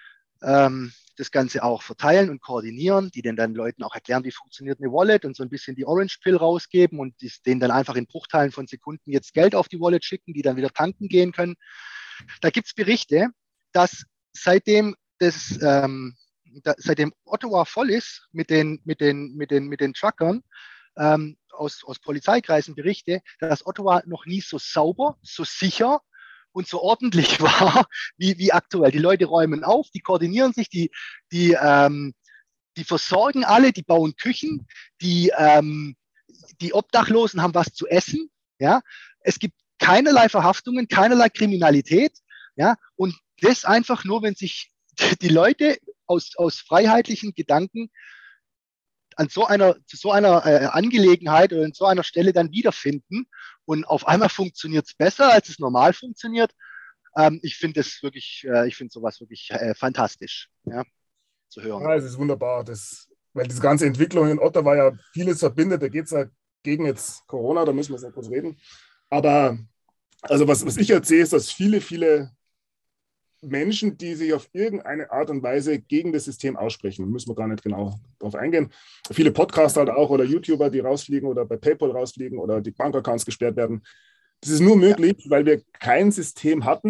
das Ganze auch verteilen und koordinieren, die dann Leuten auch erklären, wie funktioniert eine Wallet und so ein bisschen die Orange Pill rausgeben und denen dann einfach in Bruchteilen von Sekunden jetzt Geld auf die Wallet schicken, die dann wieder tanken gehen können. Da gibt es Berichte, dass seitdem Ottawa voll ist mit den Truckern, aus Polizeikreisen Berichte, dass Ottawa noch nie so sauber, so sicher und so ordentlich war wie aktuell. Die Leute räumen auf, die koordinieren sich, die versorgen alle, die bauen Küchen, die Obdachlosen haben was zu essen. Ja? Es gibt keinerlei Verhaftungen, keinerlei Kriminalität. Ja? Und das einfach nur, wenn sich die Leute aus freiheitlichen Gedanken zu so einer Angelegenheit oder an so einer Stelle dann wiederfinden und auf einmal funktioniert es besser, als es normal funktioniert. Ich finde sowas wirklich fantastisch, zu hören. Ja, es ist wunderbar, weil diese ganze Entwicklung in Ottawa ja vieles verbindet. Da geht es ja gegen jetzt Corona, da müssen wir jetzt nicht kurz reden. Aber also was ich jetzt sehe, ist, dass viele Menschen, die sich auf irgendeine Art und Weise gegen das System aussprechen, müssen wir gar nicht genau darauf eingehen. Viele Podcaster halt auch oder YouTuber, die rausfliegen oder bei PayPal rausfliegen oder die Bankaccounts gesperrt werden. Das ist nur möglich, weil wir kein System hatten,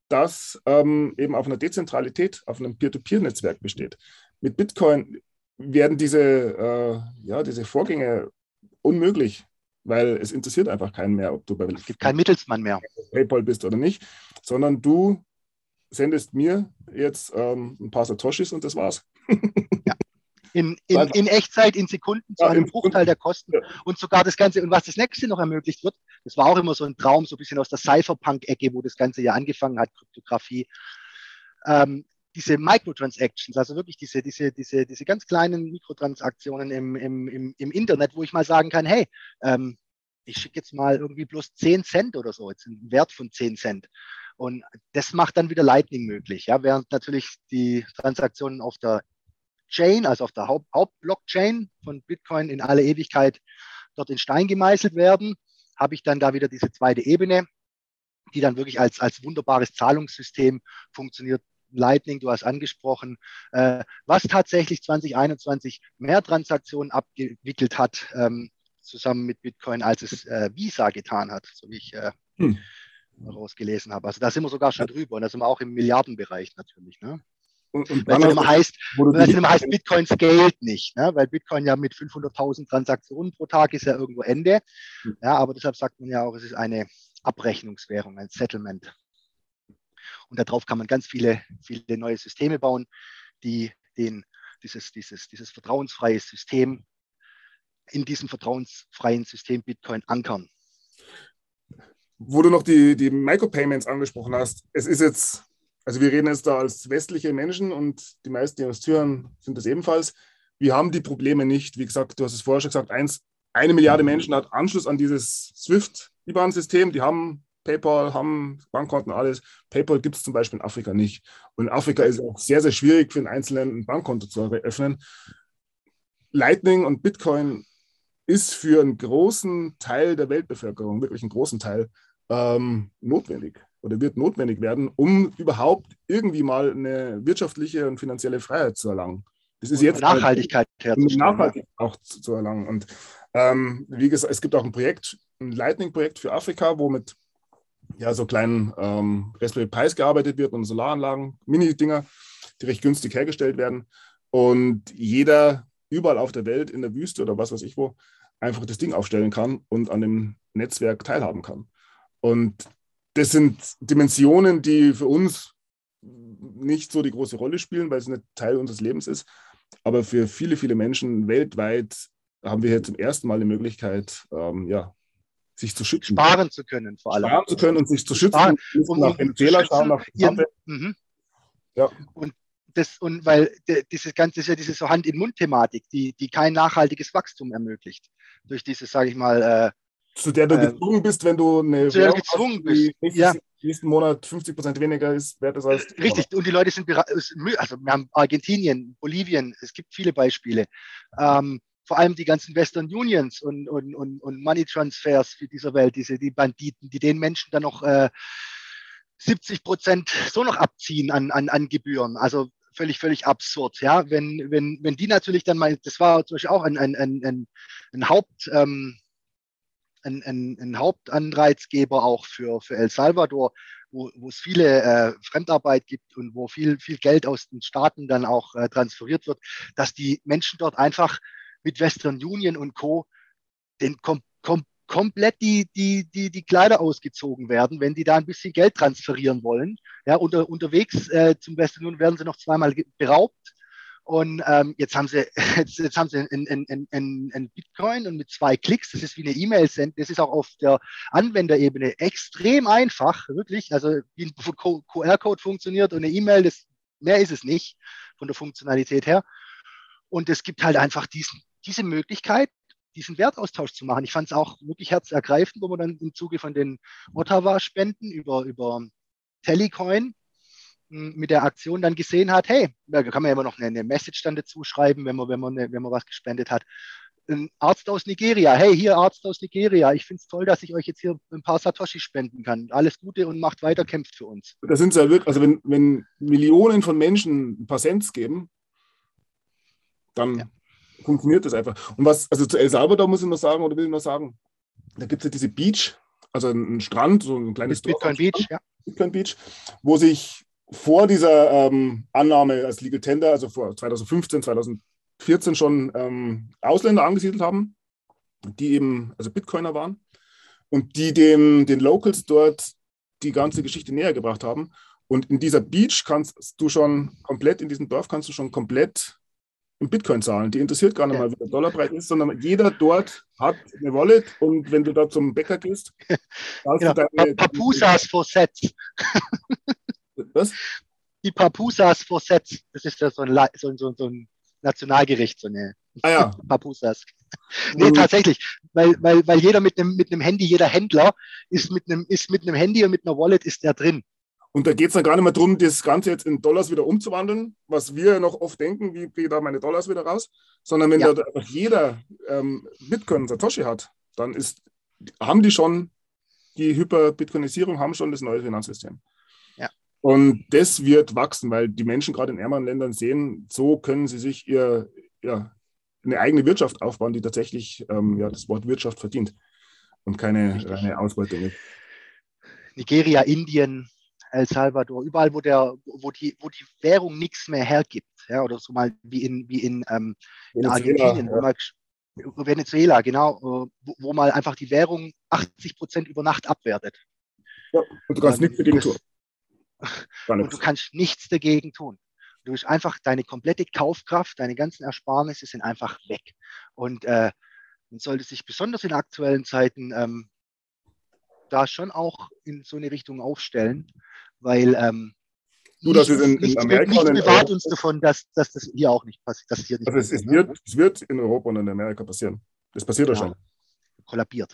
das eben auf einer Dezentralität, auf einem Peer-to-Peer-Netzwerk besteht. Mit Bitcoin werden diese Vorgänge unmöglich, weil es interessiert einfach keinen mehr, ob du bei Es gibt keinen Mittelsmann mehr. PayPal bist oder nicht, sondern du sendest mir jetzt ein paar Satoshis und das war's. Ja. In Echtzeit, in Sekunden, zu einem Bruchteil der Kosten. Ja. Und sogar das Ganze, und was das nächste noch ermöglicht wird, das war auch immer so ein Traum, so ein bisschen aus der Cypherpunk-Ecke, wo das Ganze ja angefangen hat, Kryptographie. Diese Microtransactions, also wirklich diese ganz kleinen Mikrotransaktionen im Internet, wo ich mal sagen kann, hey, ich schicke jetzt mal irgendwie bloß 10 Cent oder so, jetzt einen Wert von 10 Cent. Und das macht dann wieder Lightning möglich, ja, während natürlich die Transaktionen auf der Chain, also auf der Hauptblockchain von Bitcoin in alle Ewigkeit dort in Stein gemeißelt werden, habe ich dann da wieder diese zweite Ebene, die dann wirklich als wunderbares Zahlungssystem funktioniert. Lightning, du hast angesprochen, was tatsächlich 2021 mehr Transaktionen abgewickelt hat, zusammen mit Bitcoin, als es Visa getan hat, so wie ich rausgelesen habe. Also da sind wir sogar schon drüber und da sind wir auch im Milliardenbereich natürlich. Ne? Weil es dann immer heißt, Bitcoin scaled nicht, ne? Weil Bitcoin ja mit 500.000 Transaktionen pro Tag ist ja irgendwo Ende. Ja, aber deshalb sagt man ja auch, es ist eine Abrechnungswährung, ein Settlement. Und darauf kann man ganz viele neue Systeme bauen, die dieses vertrauensfreie System in diesem vertrauensfreien System Bitcoin ankern. Wo du noch die Micropayments angesprochen hast, es ist jetzt, also wir reden jetzt da als westliche Menschen und die meisten, die uns zuhören, sind das ebenfalls. Wir haben die Probleme nicht. Wie gesagt, du hast es vorher schon gesagt, 1 Milliarde Menschen hat Anschluss an dieses SWIFT-IBAN-System. Die haben PayPal, haben Bankkonten, alles. PayPal gibt es zum Beispiel in Afrika nicht. Und in Afrika ist es auch sehr, sehr schwierig für einen Einzelnen ein Bankkonto zu eröffnen. Lightning und Bitcoin ist für einen großen Teil der Weltbevölkerung, wirklich einen großen Teil, notwendig oder wird notwendig werden, um überhaupt irgendwie mal eine wirtschaftliche und finanzielle Freiheit zu erlangen. Das ist jetzt Nachhaltigkeit herzustellen. Nachhaltigkeit auch zu erlangen. Und wie gesagt, es gibt auch ein Lightning-Projekt für Afrika, wo mit so kleinen Raspberry Pis gearbeitet wird und Solaranlagen, Mini-Dinger, die recht günstig hergestellt werden. Und jeder überall auf der Welt, in der Wüste oder was weiß ich wo, einfach das Ding aufstellen kann und an dem Netzwerk teilhaben kann. Und das sind Dimensionen, die für uns nicht so die große Rolle spielen, weil es nicht Teil unseres Lebens ist. Aber für viele, viele Menschen weltweit haben wir hier zum ersten Mal die Möglichkeit, sich zu schützen. Sparen zu können, vor allem. Sparen zu können und sich zu schützen. Nach Venezuela schauen, nach ja. Und weil dieses Ganze ist ja diese so Hand-in-Mund-Thematik, die kein nachhaltiges Wachstum ermöglicht. Durch dieses, sage ich mal, zu der du gezwungen bist, wenn du eine Währung gezwungen bist. Nächsten Monat 50% weniger ist, wert ist als richtig, und die Leute sind bereit, also wir haben Argentinien, Bolivien, es gibt viele Beispiele. Vor allem die ganzen Western Unions und Money Transfers für dieser Welt, die Banditen, die den Menschen dann noch 70% so noch abziehen an Gebühren. Also völlig absurd, ja. Wenn die natürlich dann mal, das war zum Beispiel auch ein Hauptanreizgeber auch für El Salvador, wo es viele Fremdarbeit gibt und wo viel Geld aus den Staaten dann auch transferiert wird, dass die Menschen dort einfach mit Western Union und Co. komplett die Kleider ausgezogen werden, wenn die da ein bisschen Geld transferieren wollen. Ja, unterwegs zum Western Union werden sie noch zweimal beraubt. Und jetzt haben sie ein Bitcoin und mit 2 Klicks, das ist wie eine E-Mail senden, das ist auch auf der Anwenderebene extrem einfach, wirklich. Also wie ein QR-Code funktioniert und eine E-Mail, mehr ist es nicht von der Funktionalität her. Und es gibt halt einfach diese Möglichkeit, diesen Wertaustausch zu machen. Ich fand es auch wirklich herzergreifend, wo man dann im Zuge von den Ottawa-Spenden über Telecoin mit der Aktion dann gesehen hat, hey, da kann man ja immer noch eine Message dann dazu schreiben, wenn man was gespendet hat. Ein Arzt aus Nigeria, hey, hier Arzt aus Nigeria, ich finde es toll, dass ich euch jetzt hier ein paar Satoshi spenden kann. Alles Gute und macht weiter, kämpft für uns. Da sind es ja wirklich, also wenn Millionen von Menschen ein paar Cents geben, dann funktioniert das einfach. Und also zu El Salvador muss ich noch sagen, oder will ich noch sagen, da gibt es ja diese Beach, also einen Strand, so ein kleines Dorf. Bitcoin Beach, ja. Bitcoin Beach, wo sich vor dieser Annahme als Legal Tender, also vor 2015, 2014 schon Ausländer angesiedelt haben, die eben also Bitcoiner waren und die den Locals dort die ganze Geschichte näher gebracht haben. Und in dieser Beach in diesem Dorf kannst du schon komplett in Bitcoin zahlen. Die interessiert gar nicht mal, wie der Dollarpreis ist, sondern jeder dort hat eine Wallet und wenn du da zum Bäcker gehst, zahlst du deine... Papusas for Sets. Was? Die Papusas for Sets. Das ist ja so ein Nationalgericht, so eine Papusas. Nee, tatsächlich, weil jeder mit einem Handy, jeder Händler ist mit einem Handy und mit einer Wallet ist der drin. Und da geht es dann gar nicht mehr darum, das Ganze jetzt in Dollars wieder umzuwandeln, was wir noch oft denken, wie kriege ich da meine Dollars wieder raus, sondern wenn da einfach jeder Bitcoin Satoshi hat, dann haben die schon die Hyper-Bitcoinisierung, haben schon das neue Finanzsystem. Ja. Und das wird wachsen, weil die Menschen gerade in ärmeren Ländern sehen, so können sie sich eine eigene Wirtschaft aufbauen, die tatsächlich das Wort Wirtschaft verdient und keine reine Ausbeutung ist. Nigeria, Indien, El Salvador, überall, wo die Währung nichts mehr hergibt, ja, oder so mal wie in Argentinien, Venezuela, genau, wo mal einfach die Währung 80% über Nacht abwertet. Ja, und du kannst nichts dagegen tun. Und du kannst nichts dagegen tun. Du hast einfach deine komplette Kaufkraft, deine ganzen Ersparnisse sind einfach weg. Und man sollte sich besonders in aktuellen Zeiten da schon auch in so eine Richtung aufstellen, weil das ist in Amerika nichts bewahrt uns davon, dass das hier auch nicht passiert. Dass hier nicht also es wird in Europa und in Amerika passieren. Das passiert ja schon. Kollabiert.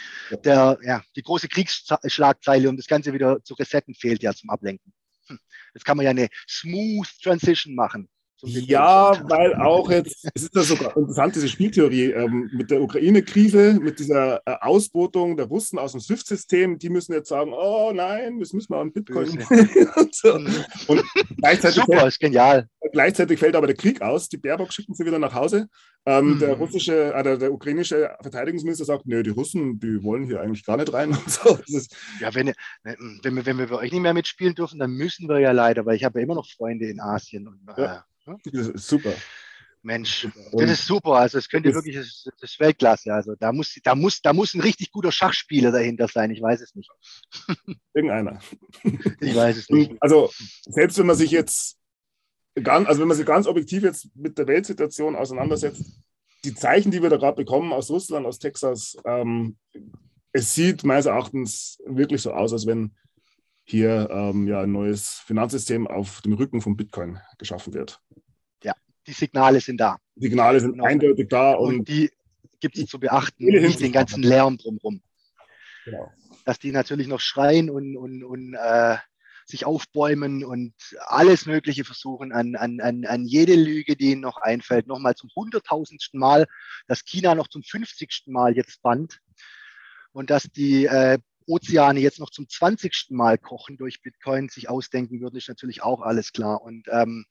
Die große Kriegsschlagzeile, um das Ganze wieder zu resetten, fehlt ja zum Ablenken. Jetzt kann man ja eine smooth Transition machen. Ja, weil auch jetzt, es ist ja sogar interessant, diese Spieltheorie mit der Ukraine-Krise, mit dieser Ausbotung der Russen aus dem SWIFT-System, die müssen jetzt sagen, oh nein, das müssen wir an Bitcoin. und gleichzeitig super, ist genial. Gleichzeitig fällt aber der Krieg aus, die Baerbock schicken sie wieder nach Hause. Der ukrainische Verteidigungsminister sagt, nö, die Russen, die wollen hier eigentlich gar nicht rein. Und so. Wenn wir bei euch nicht mehr mitspielen dürfen, dann müssen wir ja leider, weil ich habe ja immer noch Freunde in Asien. Und, das ist super. Mensch, das ist super. Also es könnte wirklich, das ist Weltklasse. Also da muss ein richtig guter Schachspieler dahinter sein. Ich weiß es nicht. Irgendeiner. Ich weiß es nicht. Also selbst wenn man sich jetzt wenn man sich ganz objektiv jetzt mit der Weltsituation auseinandersetzt, die Zeichen, die wir da gerade bekommen aus Russland, aus Texas, es sieht meines Erachtens wirklich so aus, als wenn hier ein neues Finanzsystem auf dem Rücken von Bitcoin geschaffen wird. Ja, die Signale sind da. Die Signale sind eindeutig da. Und die gibt es zu beachten, nicht den ganzen Lärm drumherum. Genau. Dass die natürlich noch schreien und sich aufbäumen und alles Mögliche versuchen, an jede Lüge, die ihnen noch einfällt, nochmal zum 100.000. Mal, dass China noch zum 50. Mal jetzt bannt und dass die Ozeane jetzt noch zum 20. Mal kochen durch Bitcoin, sich ausdenken würden, ist natürlich auch alles klar. Und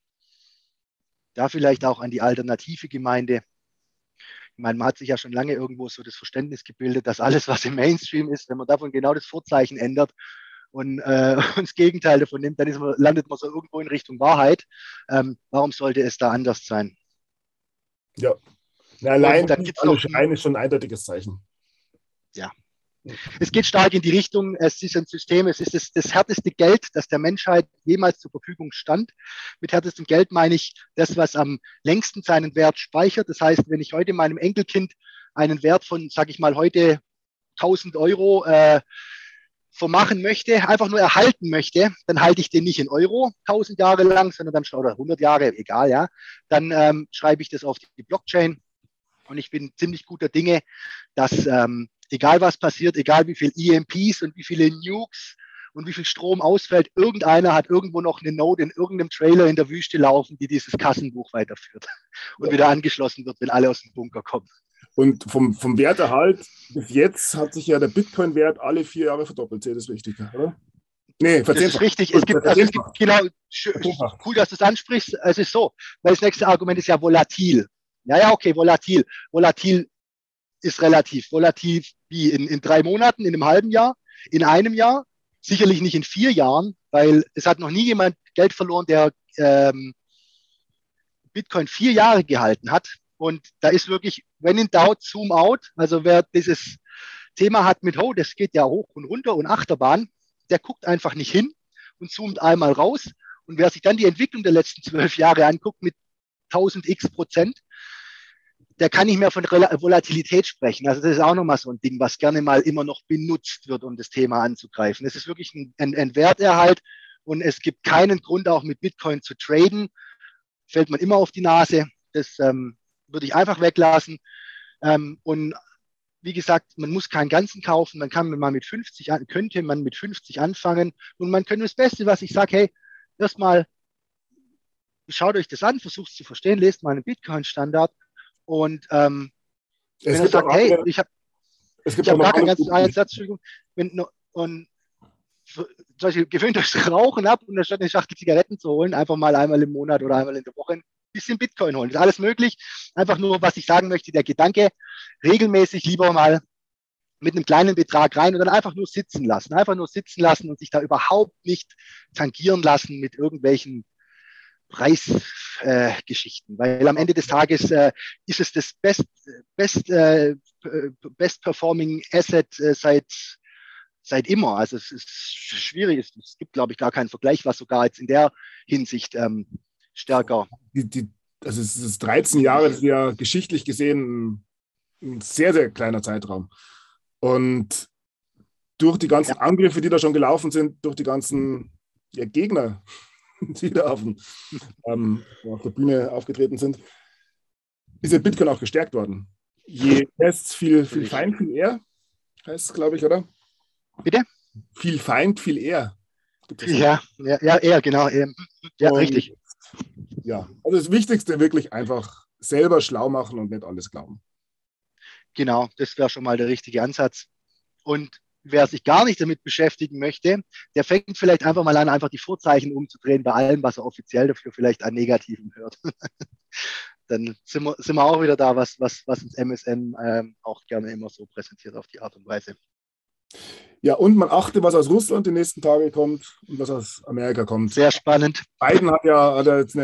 da vielleicht auch an die alternative Gemeinde. Ich meine, man hat sich ja schon lange irgendwo so das Verständnis gebildet, dass alles, was im Mainstream ist, wenn man davon genau das Vorzeichen ändert und das Gegenteil davon nimmt, dann landet man so irgendwo in Richtung Wahrheit. Warum sollte es da anders sein? Ja, allein das Schein ist schon ein eindeutiges Zeichen. Ja. Es geht stark in die Richtung, es ist ein System, es ist das härteste Geld, das der Menschheit jemals zur Verfügung stand. Mit härtestem Geld meine ich das, was am längsten seinen Wert speichert. Das heißt, wenn ich heute meinem Enkelkind einen Wert von, sage ich mal, heute 1.000 Euro vermachen möchte, einfach nur erhalten möchte, dann halte ich den nicht in Euro 1.000 Jahre lang, sondern dann, oder 100 Jahre, egal, ja. Dann schreibe ich das auf die Blockchain und ich bin ziemlich guter Dinge, dass egal was passiert, egal wie viel EMPs und wie viele Nukes und wie viel Strom ausfällt, irgendeiner hat irgendwo noch eine Node in irgendeinem Trailer in der Wüste laufen, die dieses Kassenbuch weiterführt und wieder angeschlossen wird, wenn alle aus dem Bunker kommen. Und vom Werterhalt bis jetzt hat sich ja der Bitcoin-Wert alle 4 Jahre verdoppelt. Das ist richtig, oder? Nee, das ist richtig. Es gibt genau, cool, dass du es ansprichst. Es ist so, weil das nächste Argument ist ja volatil. Ja, okay, volatil. Volatil ist relativ. Volatil wie in 3 Monaten, in einem halben Jahr, in einem Jahr. sicherlich nicht in 4 Jahren, weil es hat noch nie jemand Geld verloren, der Bitcoin 4 Jahre gehalten hat. Und da ist wirklich, when in doubt, zoom out. Also wer dieses Thema hat mit, oh, das geht ja hoch und runter und Achterbahn, der guckt einfach nicht hin und zoomt einmal raus. Und wer sich dann die Entwicklung der letzten 12 Jahre anguckt mit 1000x%, der kann nicht mehr von Volatilität sprechen. Also das ist auch nochmal so ein Ding, was gerne mal immer noch benutzt wird, um das Thema anzugreifen. Es ist wirklich ein Werterhalt und es gibt keinen Grund, auch mit Bitcoin zu traden. Fällt man immer auf die Nase. Das würde ich einfach weglassen. Und wie gesagt, man muss keinen ganzen kaufen. Man kann mal mit 50 könnte man mit 50 anfangen. Und man könnte das Beste, was ich sage, hey, erstmal schaut euch das an, versucht es zu verstehen, lest mal einen Bitcoin-Standard. Und wenn er sagt, hey, ich habe gar keinen ganzen Einsatz, und zum Beispiel gewöhnt euch das Rauchen ab und anstatt eine Schachtel Zigaretten zu holen, einfach mal einmal im Monat oder einmal in der Woche ein bisschen Bitcoin holen. Das ist alles möglich. Einfach nur, was ich sagen möchte, der Gedanke, regelmäßig lieber mal mit einem kleinen Betrag rein und dann einfach nur sitzen lassen. Einfach nur sitzen lassen und sich da überhaupt nicht tangieren lassen mit irgendwelchen Preisgeschichten. Weil am Ende des Tages ist es das best performing Asset seit immer. Also es ist schwierig. Es gibt, glaube ich, gar keinen Vergleich, was sogar jetzt in der Hinsicht stärker. Also es ist 13 Jahre, das ist ja geschichtlich gesehen ein sehr, sehr kleiner Zeitraum. Und durch die ganzen Angriffe, die da schon gelaufen sind, durch die ganzen Gegner, die da auf der Bühne aufgetreten sind, ist der Bitcoin auch gestärkt worden. Je Tests, viel Feind, viel eher, heißt es, glaube ich, oder? Bitte? Viel Feind, viel eher. Ja, eher, genau. Ja, und, richtig. Ja, also das Wichtigste wirklich einfach selber schlau machen und nicht alles glauben. Genau, das wäre schon mal der richtige Ansatz. Und wer sich gar nicht damit beschäftigen möchte, der fängt vielleicht einfach mal an, einfach die Vorzeichen umzudrehen bei allem, was er offiziell dafür vielleicht an Negativen hört. Dann sind wir auch wieder da, was uns MSM auch gerne immer so präsentiert auf die Art und Weise. Ja, und man achte, was aus Russland die nächsten Tage kommt und was aus Amerika kommt. Sehr spannend. Biden hat jetzt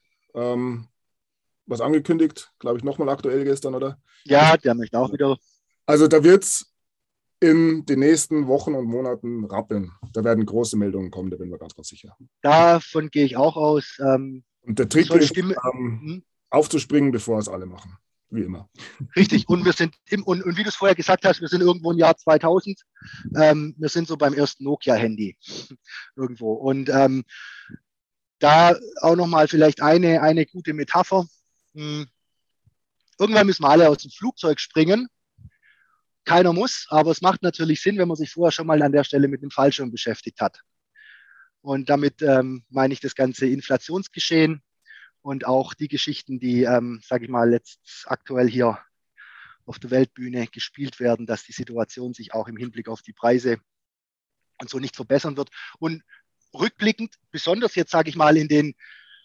was angekündigt, glaube ich, nochmal aktuell gestern, oder? Ja, der möchte auch wieder. Also da wird es in den nächsten Wochen und Monaten rappeln. Da werden große Meldungen kommen, da bin ich mir ganz, ganz sicher. Davon gehe ich auch aus. Und der Trick ist, aufzuspringen, bevor es alle machen. Wie immer. Richtig. Und wir sind und wie du es vorher gesagt hast, wir sind irgendwo im Jahr 2000. Wir sind so beim ersten Nokia-Handy irgendwo. Und da auch nochmal vielleicht eine gute Metapher. Irgendwann müssen wir alle aus dem Flugzeug springen. Keiner muss, aber es macht natürlich Sinn, wenn man sich vorher schon mal an der Stelle mit dem Fallschirm beschäftigt hat. Und damit meine ich das ganze Inflationsgeschehen und auch die Geschichten, die, sage ich mal, jetzt aktuell hier auf der Weltbühne gespielt werden, dass die Situation sich auch im Hinblick auf die Preise und so nicht verbessern wird. Und rückblickend, besonders jetzt, sage ich mal, in den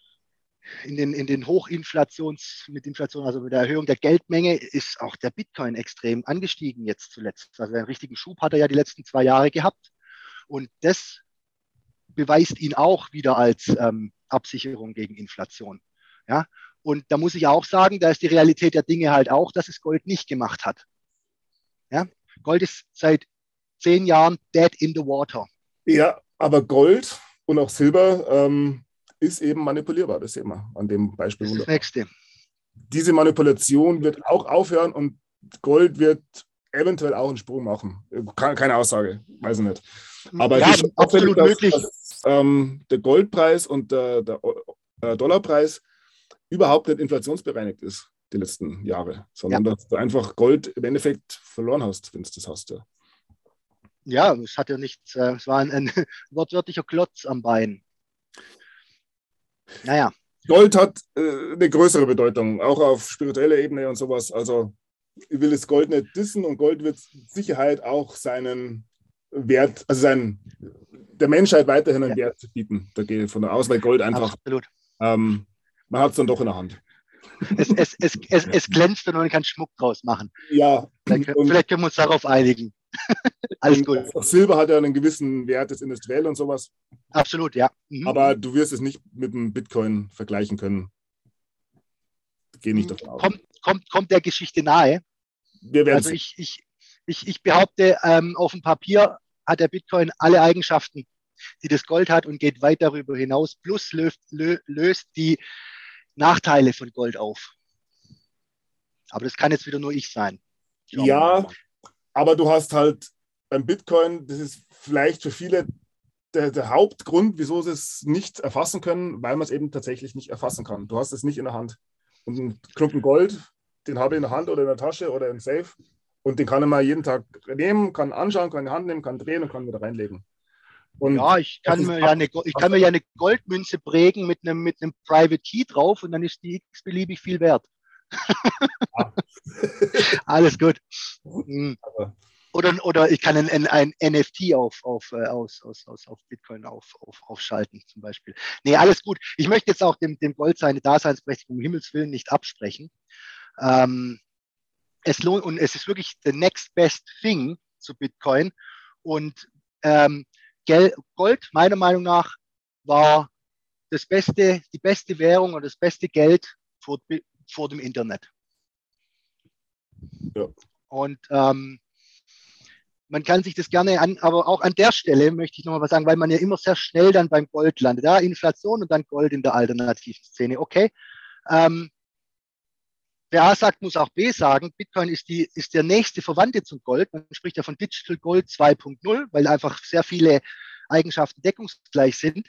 mit Inflation, also mit der Erhöhung der Geldmenge, ist auch der Bitcoin extrem angestiegen jetzt zuletzt. Also einen richtigen Schub hat er ja die letzten 2 Jahre gehabt. Und das beweist ihn auch wieder als Absicherung gegen Inflation. Ja? Und da muss ich auch sagen, da ist die Realität der Dinge halt auch, dass es Gold nicht gemacht hat. Ja? Gold ist seit 10 Jahren dead in the water. Ja, aber Gold und auch Silber ist eben manipulierbar, das sehen wir an dem Beispiel. Das ist das Nächste. Diese Manipulation wird auch aufhören und Gold wird eventuell auch einen Sprung machen. Keine Aussage, weiß ich nicht. Aber ja, es ist absolut möglich. Dass der Goldpreis und der Dollarpreis überhaupt nicht inflationsbereinigt ist die letzten Jahre, sondern dass du einfach Gold im Endeffekt verloren hast, wenn du das hast. Ja, ja, es hat ja nichts, es war ein wortwörtlicher Klotz am Bein. Naja. Gold hat eine größere Bedeutung, auch auf spiritueller Ebene und sowas. Also ich will das Gold nicht dissen und Gold wird mit Sicherheit auch seinen Wert, also der Menschheit weiterhin einen Wert bieten. Da gehe ich von aus, weil Gold einfach, man hat es dann doch in der Hand. Es glänzt und man kann Schmuck draus machen. Ja. Vielleicht können wir uns darauf einigen. Alles gut. Auch Silber hat ja einen gewissen Wert, das industriell und sowas. Absolut, ja. Aber du wirst es nicht mit dem Bitcoin vergleichen können. Gehe nicht davon aus. Kommt der Geschichte nahe. Wir werden Also ich behaupte, auf dem Papier hat der Bitcoin alle Eigenschaften, die das Gold hat und geht weit darüber hinaus, plus löst die Nachteile von Gold auf. Aber das kann jetzt wieder nur ich sein. Ja, aber du hast halt beim Bitcoin, das ist vielleicht für viele der Hauptgrund, wieso sie es nicht erfassen können, weil man es eben tatsächlich nicht erfassen kann. Du hast es nicht in der Hand. Und ein Klumpen Gold, den habe ich in der Hand oder in der Tasche oder im Safe und den kann ich mal jeden Tag nehmen, kann anschauen, kann in die Hand nehmen, kann drehen und kann wieder reinlegen. Und ja, ich kann mir ja eine Goldmünze prägen mit einem Private Key drauf und dann ist die x-beliebig viel wert. Ja. Alles gut. Oder ich kann ein NFT auf Bitcoin aufschalten zum Beispiel. Nee, alles gut. Ich möchte jetzt auch dem Gold seine Daseinsberechtigung um Himmels Willen nicht absprechen. Es lohnt und es ist wirklich the next best thing zu Bitcoin. Und Gold, meiner Meinung nach, war die beste Währung und das beste Geld vor dem Internet. Ja. Und man kann sich das gerne aber auch an der Stelle möchte ich nochmal was sagen, weil man ja immer sehr schnell dann beim Gold landet. Ja, Inflation und dann Gold in der alternativen Szene. Okay. Wer A sagt, muss auch B sagen. Bitcoin ist der nächste Verwandte zum Gold. Man spricht ja von Digital Gold 2.0, weil einfach sehr viele Eigenschaften deckungsgleich sind.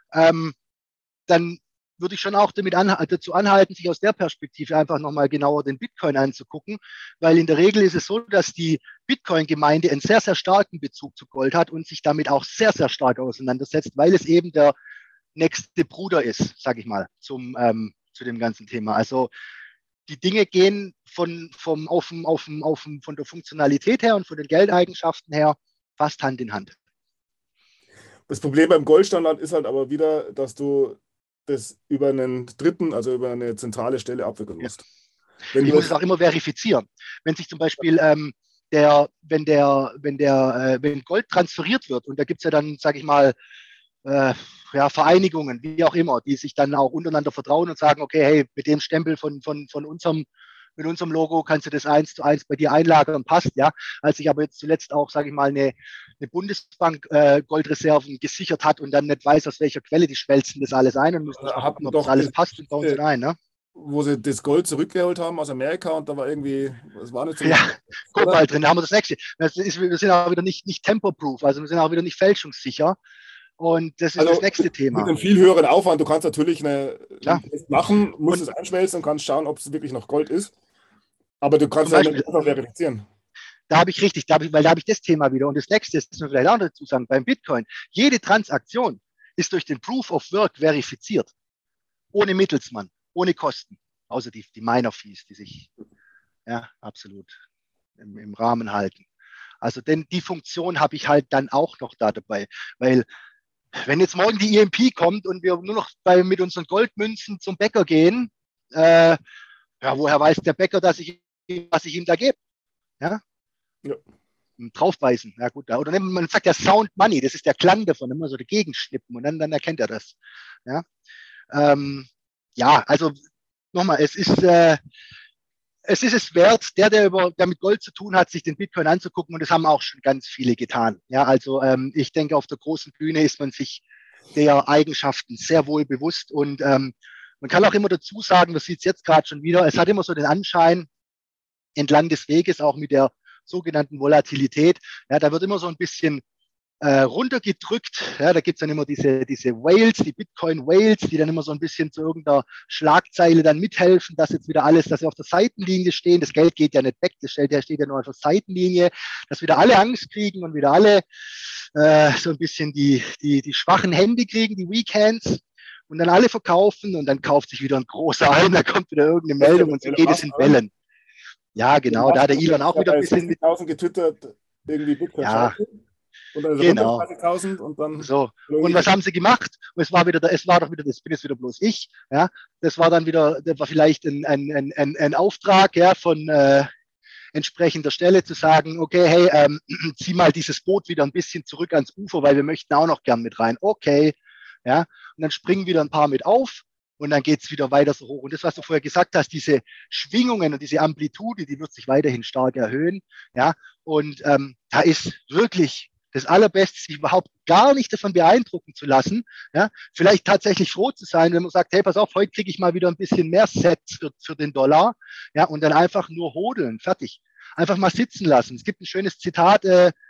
Dann würde ich schon auch dazu anhalten, sich aus der Perspektive einfach nochmal genauer den Bitcoin anzugucken, weil in der Regel ist es so, dass die Bitcoin-Gemeinde einen sehr, sehr starken Bezug zu Gold hat und sich damit auch sehr, sehr stark auseinandersetzt, weil es eben der nächste Bruder ist, sage ich mal, zu dem ganzen Thema. Also die Dinge gehen von der Funktionalität her und von den Geldeigenschaften her fast Hand in Hand. Das Problem beim Goldstandard ist halt aber wieder, dass du das über einen Dritten, also über eine zentrale Stelle abwickeln musst. Ja. Ich muss es auch immer verifizieren. Wenn sich zum Beispiel wenn Gold transferiert wird, und da gibt es ja dann, sage ich mal, Vereinigungen, wie auch immer, die sich dann auch untereinander vertrauen und sagen, okay, hey, mit dem Stempel von unserem Logo kannst du das 1:1 bei dir einlagern, passt, ja. Als sich aber jetzt zuletzt auch, sage ich mal, eine Bundesbank Goldreserven gesichert hat und dann nicht weiß, aus welcher Quelle, die schmelzen das alles ein und müssen gucken, ob das alles passt und bauen es ein, ne? Wo sie das Gold zurückgeholt haben aus Amerika und da war irgendwie, was war nicht so. Ja, Kobalt drin, da haben wir das nächste. Wir sind auch wieder nicht temperproof, also wir sind auch wieder nicht fälschungssicher. Und das ist das nächste Thema. Mit einem viel höheren Aufwand. Du kannst natürlich einen Test machen, musst es einschmelzen und kannst schauen, ob es wirklich noch Gold ist. Aber du kannst ja nicht einfach verifizieren. Da habe ich das Thema wieder. Und das nächste ist, das muss man vielleicht auch dazu sagen, beim Bitcoin, jede Transaktion ist durch den Proof of Work verifiziert. Ohne Mittelsmann, ohne Kosten. Außer die Miner-Fees, die sich absolut im Rahmen halten. Also denn die Funktion habe ich halt dann auch noch da dabei. Weil wenn jetzt morgen die EMP kommt und wir nur noch mit unseren Goldmünzen zum Bäcker gehen, woher weiß der Bäcker, was ich ihm da gebe? Ja? Ja. Draufbeißen, ja gut. Oder man sagt ja Sound Money, das ist der Klang davon, immer so dagegen schnippen und dann erkennt er das. Ja, also nochmal, es ist es wert, der mit Gold zu tun hat, sich den Bitcoin anzugucken, und das haben auch schon ganz viele getan. Ja, also ich denke, auf der großen Bühne ist man sich der Eigenschaften sehr wohl bewusst, und man kann auch immer dazu sagen, das sieht es jetzt gerade schon wieder, es hat immer so den Anschein, entlang des Weges, auch mit der sogenannten Volatilität, ja, da wird immer so ein bisschen runtergedrückt. Ja, da gibt es dann immer diese Whales, die Bitcoin-Whales, die dann immer so ein bisschen zu irgendeiner Schlagzeile dann mithelfen, dass jetzt wieder alles, dass wir auf der Seitenlinie stehen. Das Geld geht ja nicht weg, das steht ja nur auf der Seitenlinie, dass wieder alle Angst kriegen und wieder alle so ein bisschen die schwachen Hände kriegen, die Weak Hands, und dann alle verkaufen und dann kauft sich wieder ein großer ein, da kommt wieder irgendeine Meldung und so geht es in Wellen. Ja, genau, da hat der Elon auch wieder ein bisschen mit 60.000 getwittert, irgendwie Bitcoin. Ja. Und dann genau. 30.000 und dann. So. Und was haben sie gemacht? Und es war doch wieder, das bin jetzt wieder bloß ich. Ja, das war vielleicht ein Auftrag, ja, von entsprechender Stelle zu sagen, okay, hey, zieh mal dieses Boot wieder ein bisschen zurück ans Ufer, weil wir möchten auch noch gern mit rein. Okay, ja, und dann springen wieder ein paar mit auf und dann geht es wieder weiter so hoch. Und das, was du vorher gesagt hast, diese Schwingungen und diese Amplitude, die wird sich weiterhin stark erhöhen. Ja, und da ist wirklich das Allerbeste, sich überhaupt gar nicht davon beeindrucken zu lassen. Ja, vielleicht tatsächlich froh zu sein, wenn man sagt, hey, pass auf, heute kriege ich mal wieder ein bisschen mehr Sets für den Dollar. Ja, und dann einfach nur hodeln, fertig. Einfach mal sitzen lassen. Es gibt ein schönes Zitat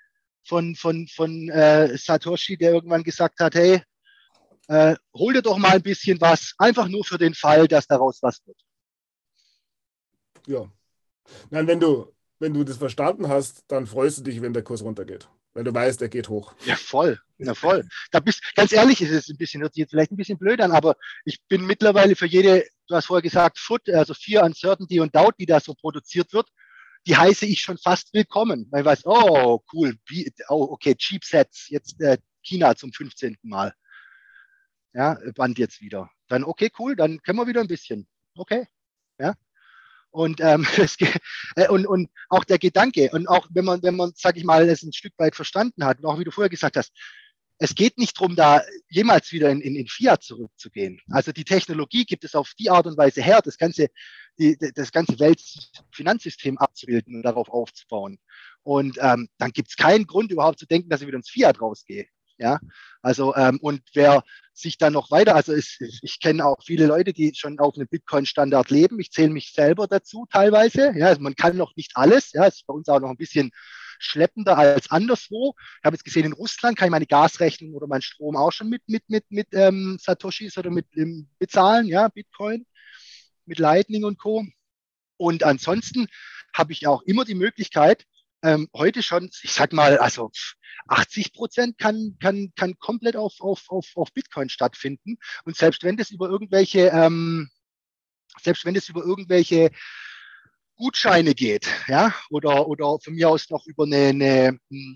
von Satoshi, der irgendwann gesagt hat, hey, hol dir doch mal ein bisschen was, einfach nur für den Fall, dass daraus was wird. Ja. Nein, wenn du das verstanden hast, dann freust du dich, wenn der Kurs runtergeht. Weil du weißt, er geht hoch. Ja, voll. Ja, voll. Da bist, ganz ehrlich, ist es ein bisschen, hört sich jetzt vielleicht ein bisschen blöd an, aber ich bin mittlerweile für jede, du hast vorher gesagt, also Fear, Uncertainty und Doubt, die da so produziert wird, die heiße ich schon fast willkommen. Weil ich weiß, oh, cool, okay, Cheap Sets, jetzt China zum 15. Mal. Ja, Band jetzt wieder. Dann, okay, cool, dann können wir wieder ein bisschen. Okay, ja. Und, und auch der Gedanke, und auch wenn man, sag ich mal, es ein Stück weit verstanden hat, und auch wie du vorher gesagt hast, es geht nicht darum, da jemals wieder in Fiat zurückzugehen. Also die Technologie gibt es auf die Art und Weise her, das ganze Weltfinanzsystem abzubilden und darauf aufzubauen. Und dann gibt es keinen Grund überhaupt zu denken, dass ich wieder ins Fiat rausgehe. Ja, also und wer sich dann noch weiter, also ich kenne auch viele Leute, die schon auf einem Bitcoin-Standard leben. Ich zähle mich selber dazu teilweise. Ja, also man kann noch nicht alles. Ja, ist bei uns auch noch ein bisschen schleppender als anderswo. Ich habe jetzt gesehen, in Russland kann ich meine Gasrechnung oder meinen Strom auch schon mit Satoshis oder mit bezahlen, ja, Bitcoin, mit Lightning und Co. Und ansonsten habe ich auch immer die Möglichkeit, heute schon, ich sag mal, also 80% kann komplett auf Bitcoin stattfinden. Und selbst wenn das über irgendwelche Gutscheine geht, ja, oder von mir aus noch über eine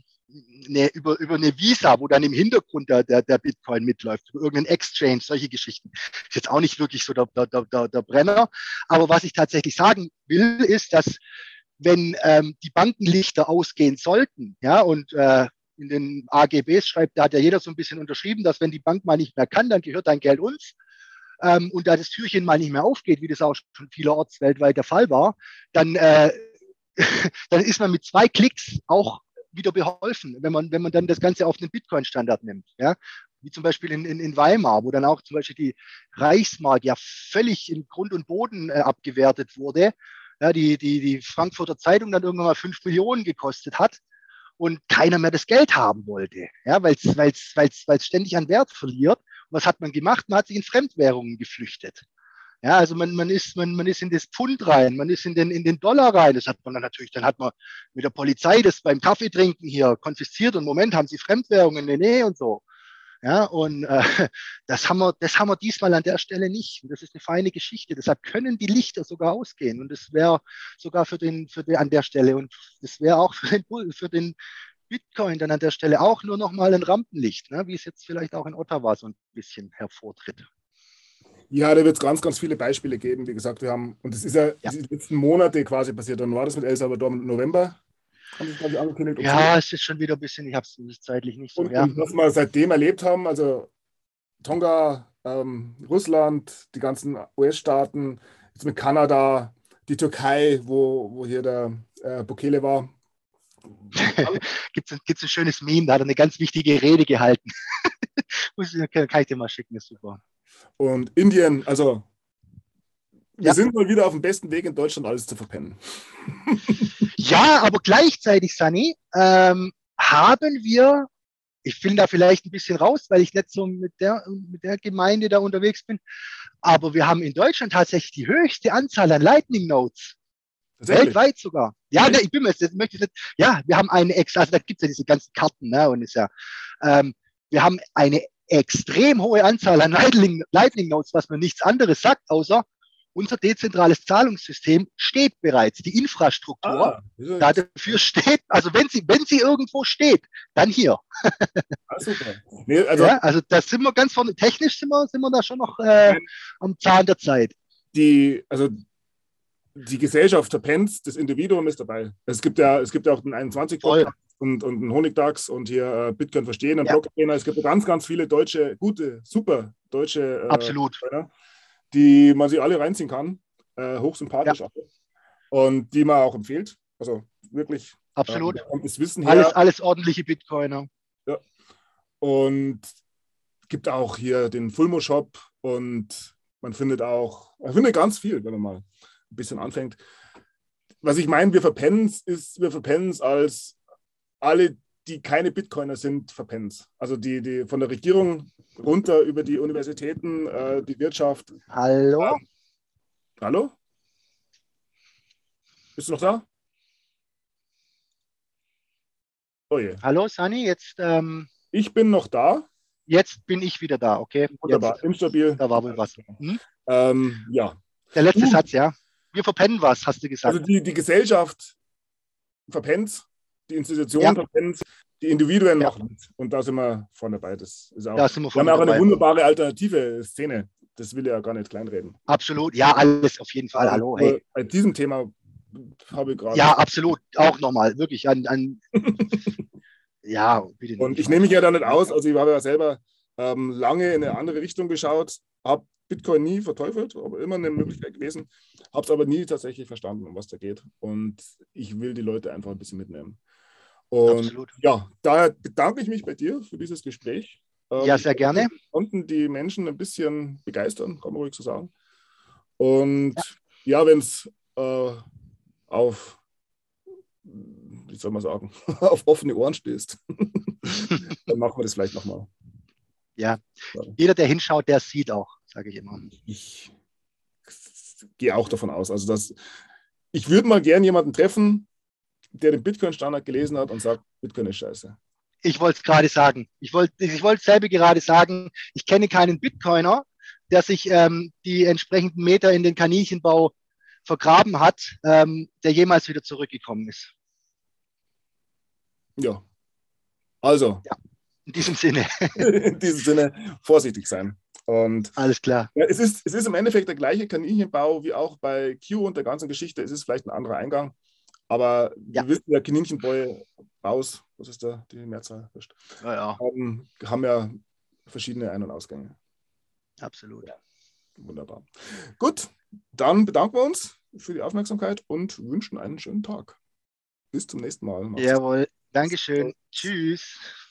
Visa, wo dann im Hintergrund der Bitcoin mitläuft, über irgendeinen Exchange, solche Geschichten. Ist jetzt auch nicht wirklich so der Brenner. Aber was ich tatsächlich sagen will, ist, dass wenn die Bankenlichter ausgehen sollten, ja, und in den AGBs schreibt, da hat ja jeder so ein bisschen unterschrieben, dass wenn die Bank mal nicht mehr kann, dann gehört dein Geld uns. Und da das Türchen mal nicht mehr aufgeht, wie das auch schon vielerorts weltweit der Fall war, dann, dann ist man mit 2 Klicks auch wieder beholfen, wenn man dann das Ganze auf einen Bitcoin-Standard nimmt. Ja? Wie zum Beispiel in Weimar, wo dann auch zum Beispiel die Reichsmark ja völlig in Grund und Boden abgewertet wurde. Ja, die Frankfurter Zeitung dann irgendwann mal 5 Millionen gekostet hat und keiner mehr das Geld haben wollte, ja, weil es ständig an Wert verliert. Und was hat man gemacht? Man hat sich in Fremdwährungen geflüchtet. Ja, also man ist in das Pfund rein, man ist in den Dollar rein. Das hat man dann natürlich, dann hat man mit der Polizei das beim Kaffeetrinken hier konfisziert und im Moment haben sie Fremdwährungen, nee, und so. Ja, und das haben wir diesmal an der Stelle nicht. Und das ist eine feine Geschichte. Deshalb können die Lichter sogar ausgehen. Und das wäre sogar an der Stelle. Und das wäre auch für den Bitcoin dann an der Stelle auch nur noch mal ein Rampenlicht, ne? Wie es jetzt vielleicht auch in Ottawa so ein bisschen hervortritt. Ja, da wird es ganz, ganz viele Beispiele geben. Wie gesagt, wir haben, und das ist ja Ja. die letzten Monate quasi passiert. Dann war das mit El Salvador im November, haben sie, glaube ich, angekündigt. Ja, es ist schon wieder ein bisschen, ich habe es zeitlich nicht so. Ja. Und was wir seitdem erlebt haben, also Tonga, Russland, die ganzen US-Staaten, jetzt mit Kanada, die Türkei, wo hier der Bukele war. Gibt es ein schönes Meme, da hat er eine ganz wichtige Rede gehalten. Kann ich dir mal schicken, ist super. Und Indien, also wir Ja. sind mal wieder auf dem besten Weg in Deutschland, alles zu verpennen. Ja, aber gleichzeitig, Sani, haben wir, ich will da vielleicht ein bisschen raus, weil ich nicht so mit der Gemeinde da unterwegs bin, aber wir haben in Deutschland tatsächlich die höchste Anzahl an Lightning Nodes. Tatsächlich. Weltweit sogar. Ja, ne, ich bin mir jetzt, möchte nicht, ja, wir haben eine extra, also da gibt es ja diese ganzen Karten, ne, und ist ja, wir haben eine extrem hohe Anzahl an Lightning Nodes, was mir nichts anderes sagt, außer unser dezentrales Zahlungssystem steht bereits. Die Infrastruktur dafür steht, also wenn sie irgendwo steht, dann hier. Super. Nee, also, ja, also da sind wir ganz vorne, technisch sind wir da schon noch am Zahn der Zeit. also die Gesellschaft verpennt, das Individuum ist dabei. Es gibt ja auch den 21-Podcast und einen Honigdachs und hier Bitcoin verstehen, einen Blog-Trainer. Es gibt ganz, ganz viele deutsche, gute, super deutsche Absolut. Trainer, die man sich alle reinziehen kann. Hochsympathisch auch. Und die man auch empfiehlt. Also wirklich. Absolut. Da kommt das Wissen her. Alles ordentliche Bitcoiner. Ja. Und gibt auch hier den Fulmo-Shop und man findet ganz viel, wenn man mal ein bisschen anfängt. Was ich meine, wir verpennen es als alle, die keine Bitcoiner sind, verpennen es. Also die von der Regierung runter über die Universitäten, die Wirtschaft. Hallo? Hallo? Bist du noch da? Oh je. Hallo, Sunny, jetzt. Ich bin noch da. Jetzt bin ich wieder da, okay? Wunderbar, instabil. Da war wohl was. Ja. Der letzte Satz, ja. Wir verpennen was, hast du gesagt. Also die Gesellschaft verpennt, die Institution verpennt, die Individuen noch nicht. Und da sind wir vorne dabei. Das ist auch, wir haben auch eine wunderbare alternative Szene. Das will ich ja gar nicht kleinreden. Absolut, ja, alles auf jeden Fall. Hallo, hey. Bei diesem Thema habe ich gerade... Ja, absolut, auch nochmal, wirklich. Ja, bitte nicht. Und ich nehme mich ja da nicht aus. Also ich habe ja selber lange in eine andere Richtung geschaut, habe Bitcoin nie verteufelt, aber immer eine Möglichkeit gewesen, habe es aber nie tatsächlich verstanden, um was da geht. Und ich will die Leute einfach ein bisschen mitnehmen. Und absolut. Ja, daher bedanke ich mich bei dir für dieses Gespräch. Ja, sehr gerne. Wir konnten die Menschen ein bisschen begeistern, kann man ruhig so sagen. Und ja, wenn es auf, wie soll man sagen, auf offene Ohren stößt, dann machen wir das vielleicht nochmal. Ja, jeder, der hinschaut, der sieht auch, sage ich immer. Ich gehe auch davon aus. Also ich würde mal gern jemanden treffen, der den Bitcoin-Standard gelesen hat und sagt, Bitcoin ist scheiße. Ich wollte es gerade sagen. Ich wollte selber gerade sagen, ich kenne keinen Bitcoiner, der sich die entsprechenden Meter in den Kaninchenbau vergraben hat, der jemals wieder zurückgekommen ist. Ja. Also. Ja, in diesem Sinne. In diesem Sinne vorsichtig sein. Und alles klar. Ja, es ist im Endeffekt der gleiche Kaninchenbau wie auch bei Q und der ganzen Geschichte. Es ist vielleicht ein anderer Eingang. Aber wir wissen ja, Kaninchenbaus, was ist da die Mehrzahl? Haben ja verschiedene Ein- und Ausgänge. Absolut. Ja. Wunderbar. Gut, dann bedanken wir uns für die Aufmerksamkeit und wünschen einen schönen Tag. Bis zum nächsten Mal. Jawohl. Dankeschön. Tschüss.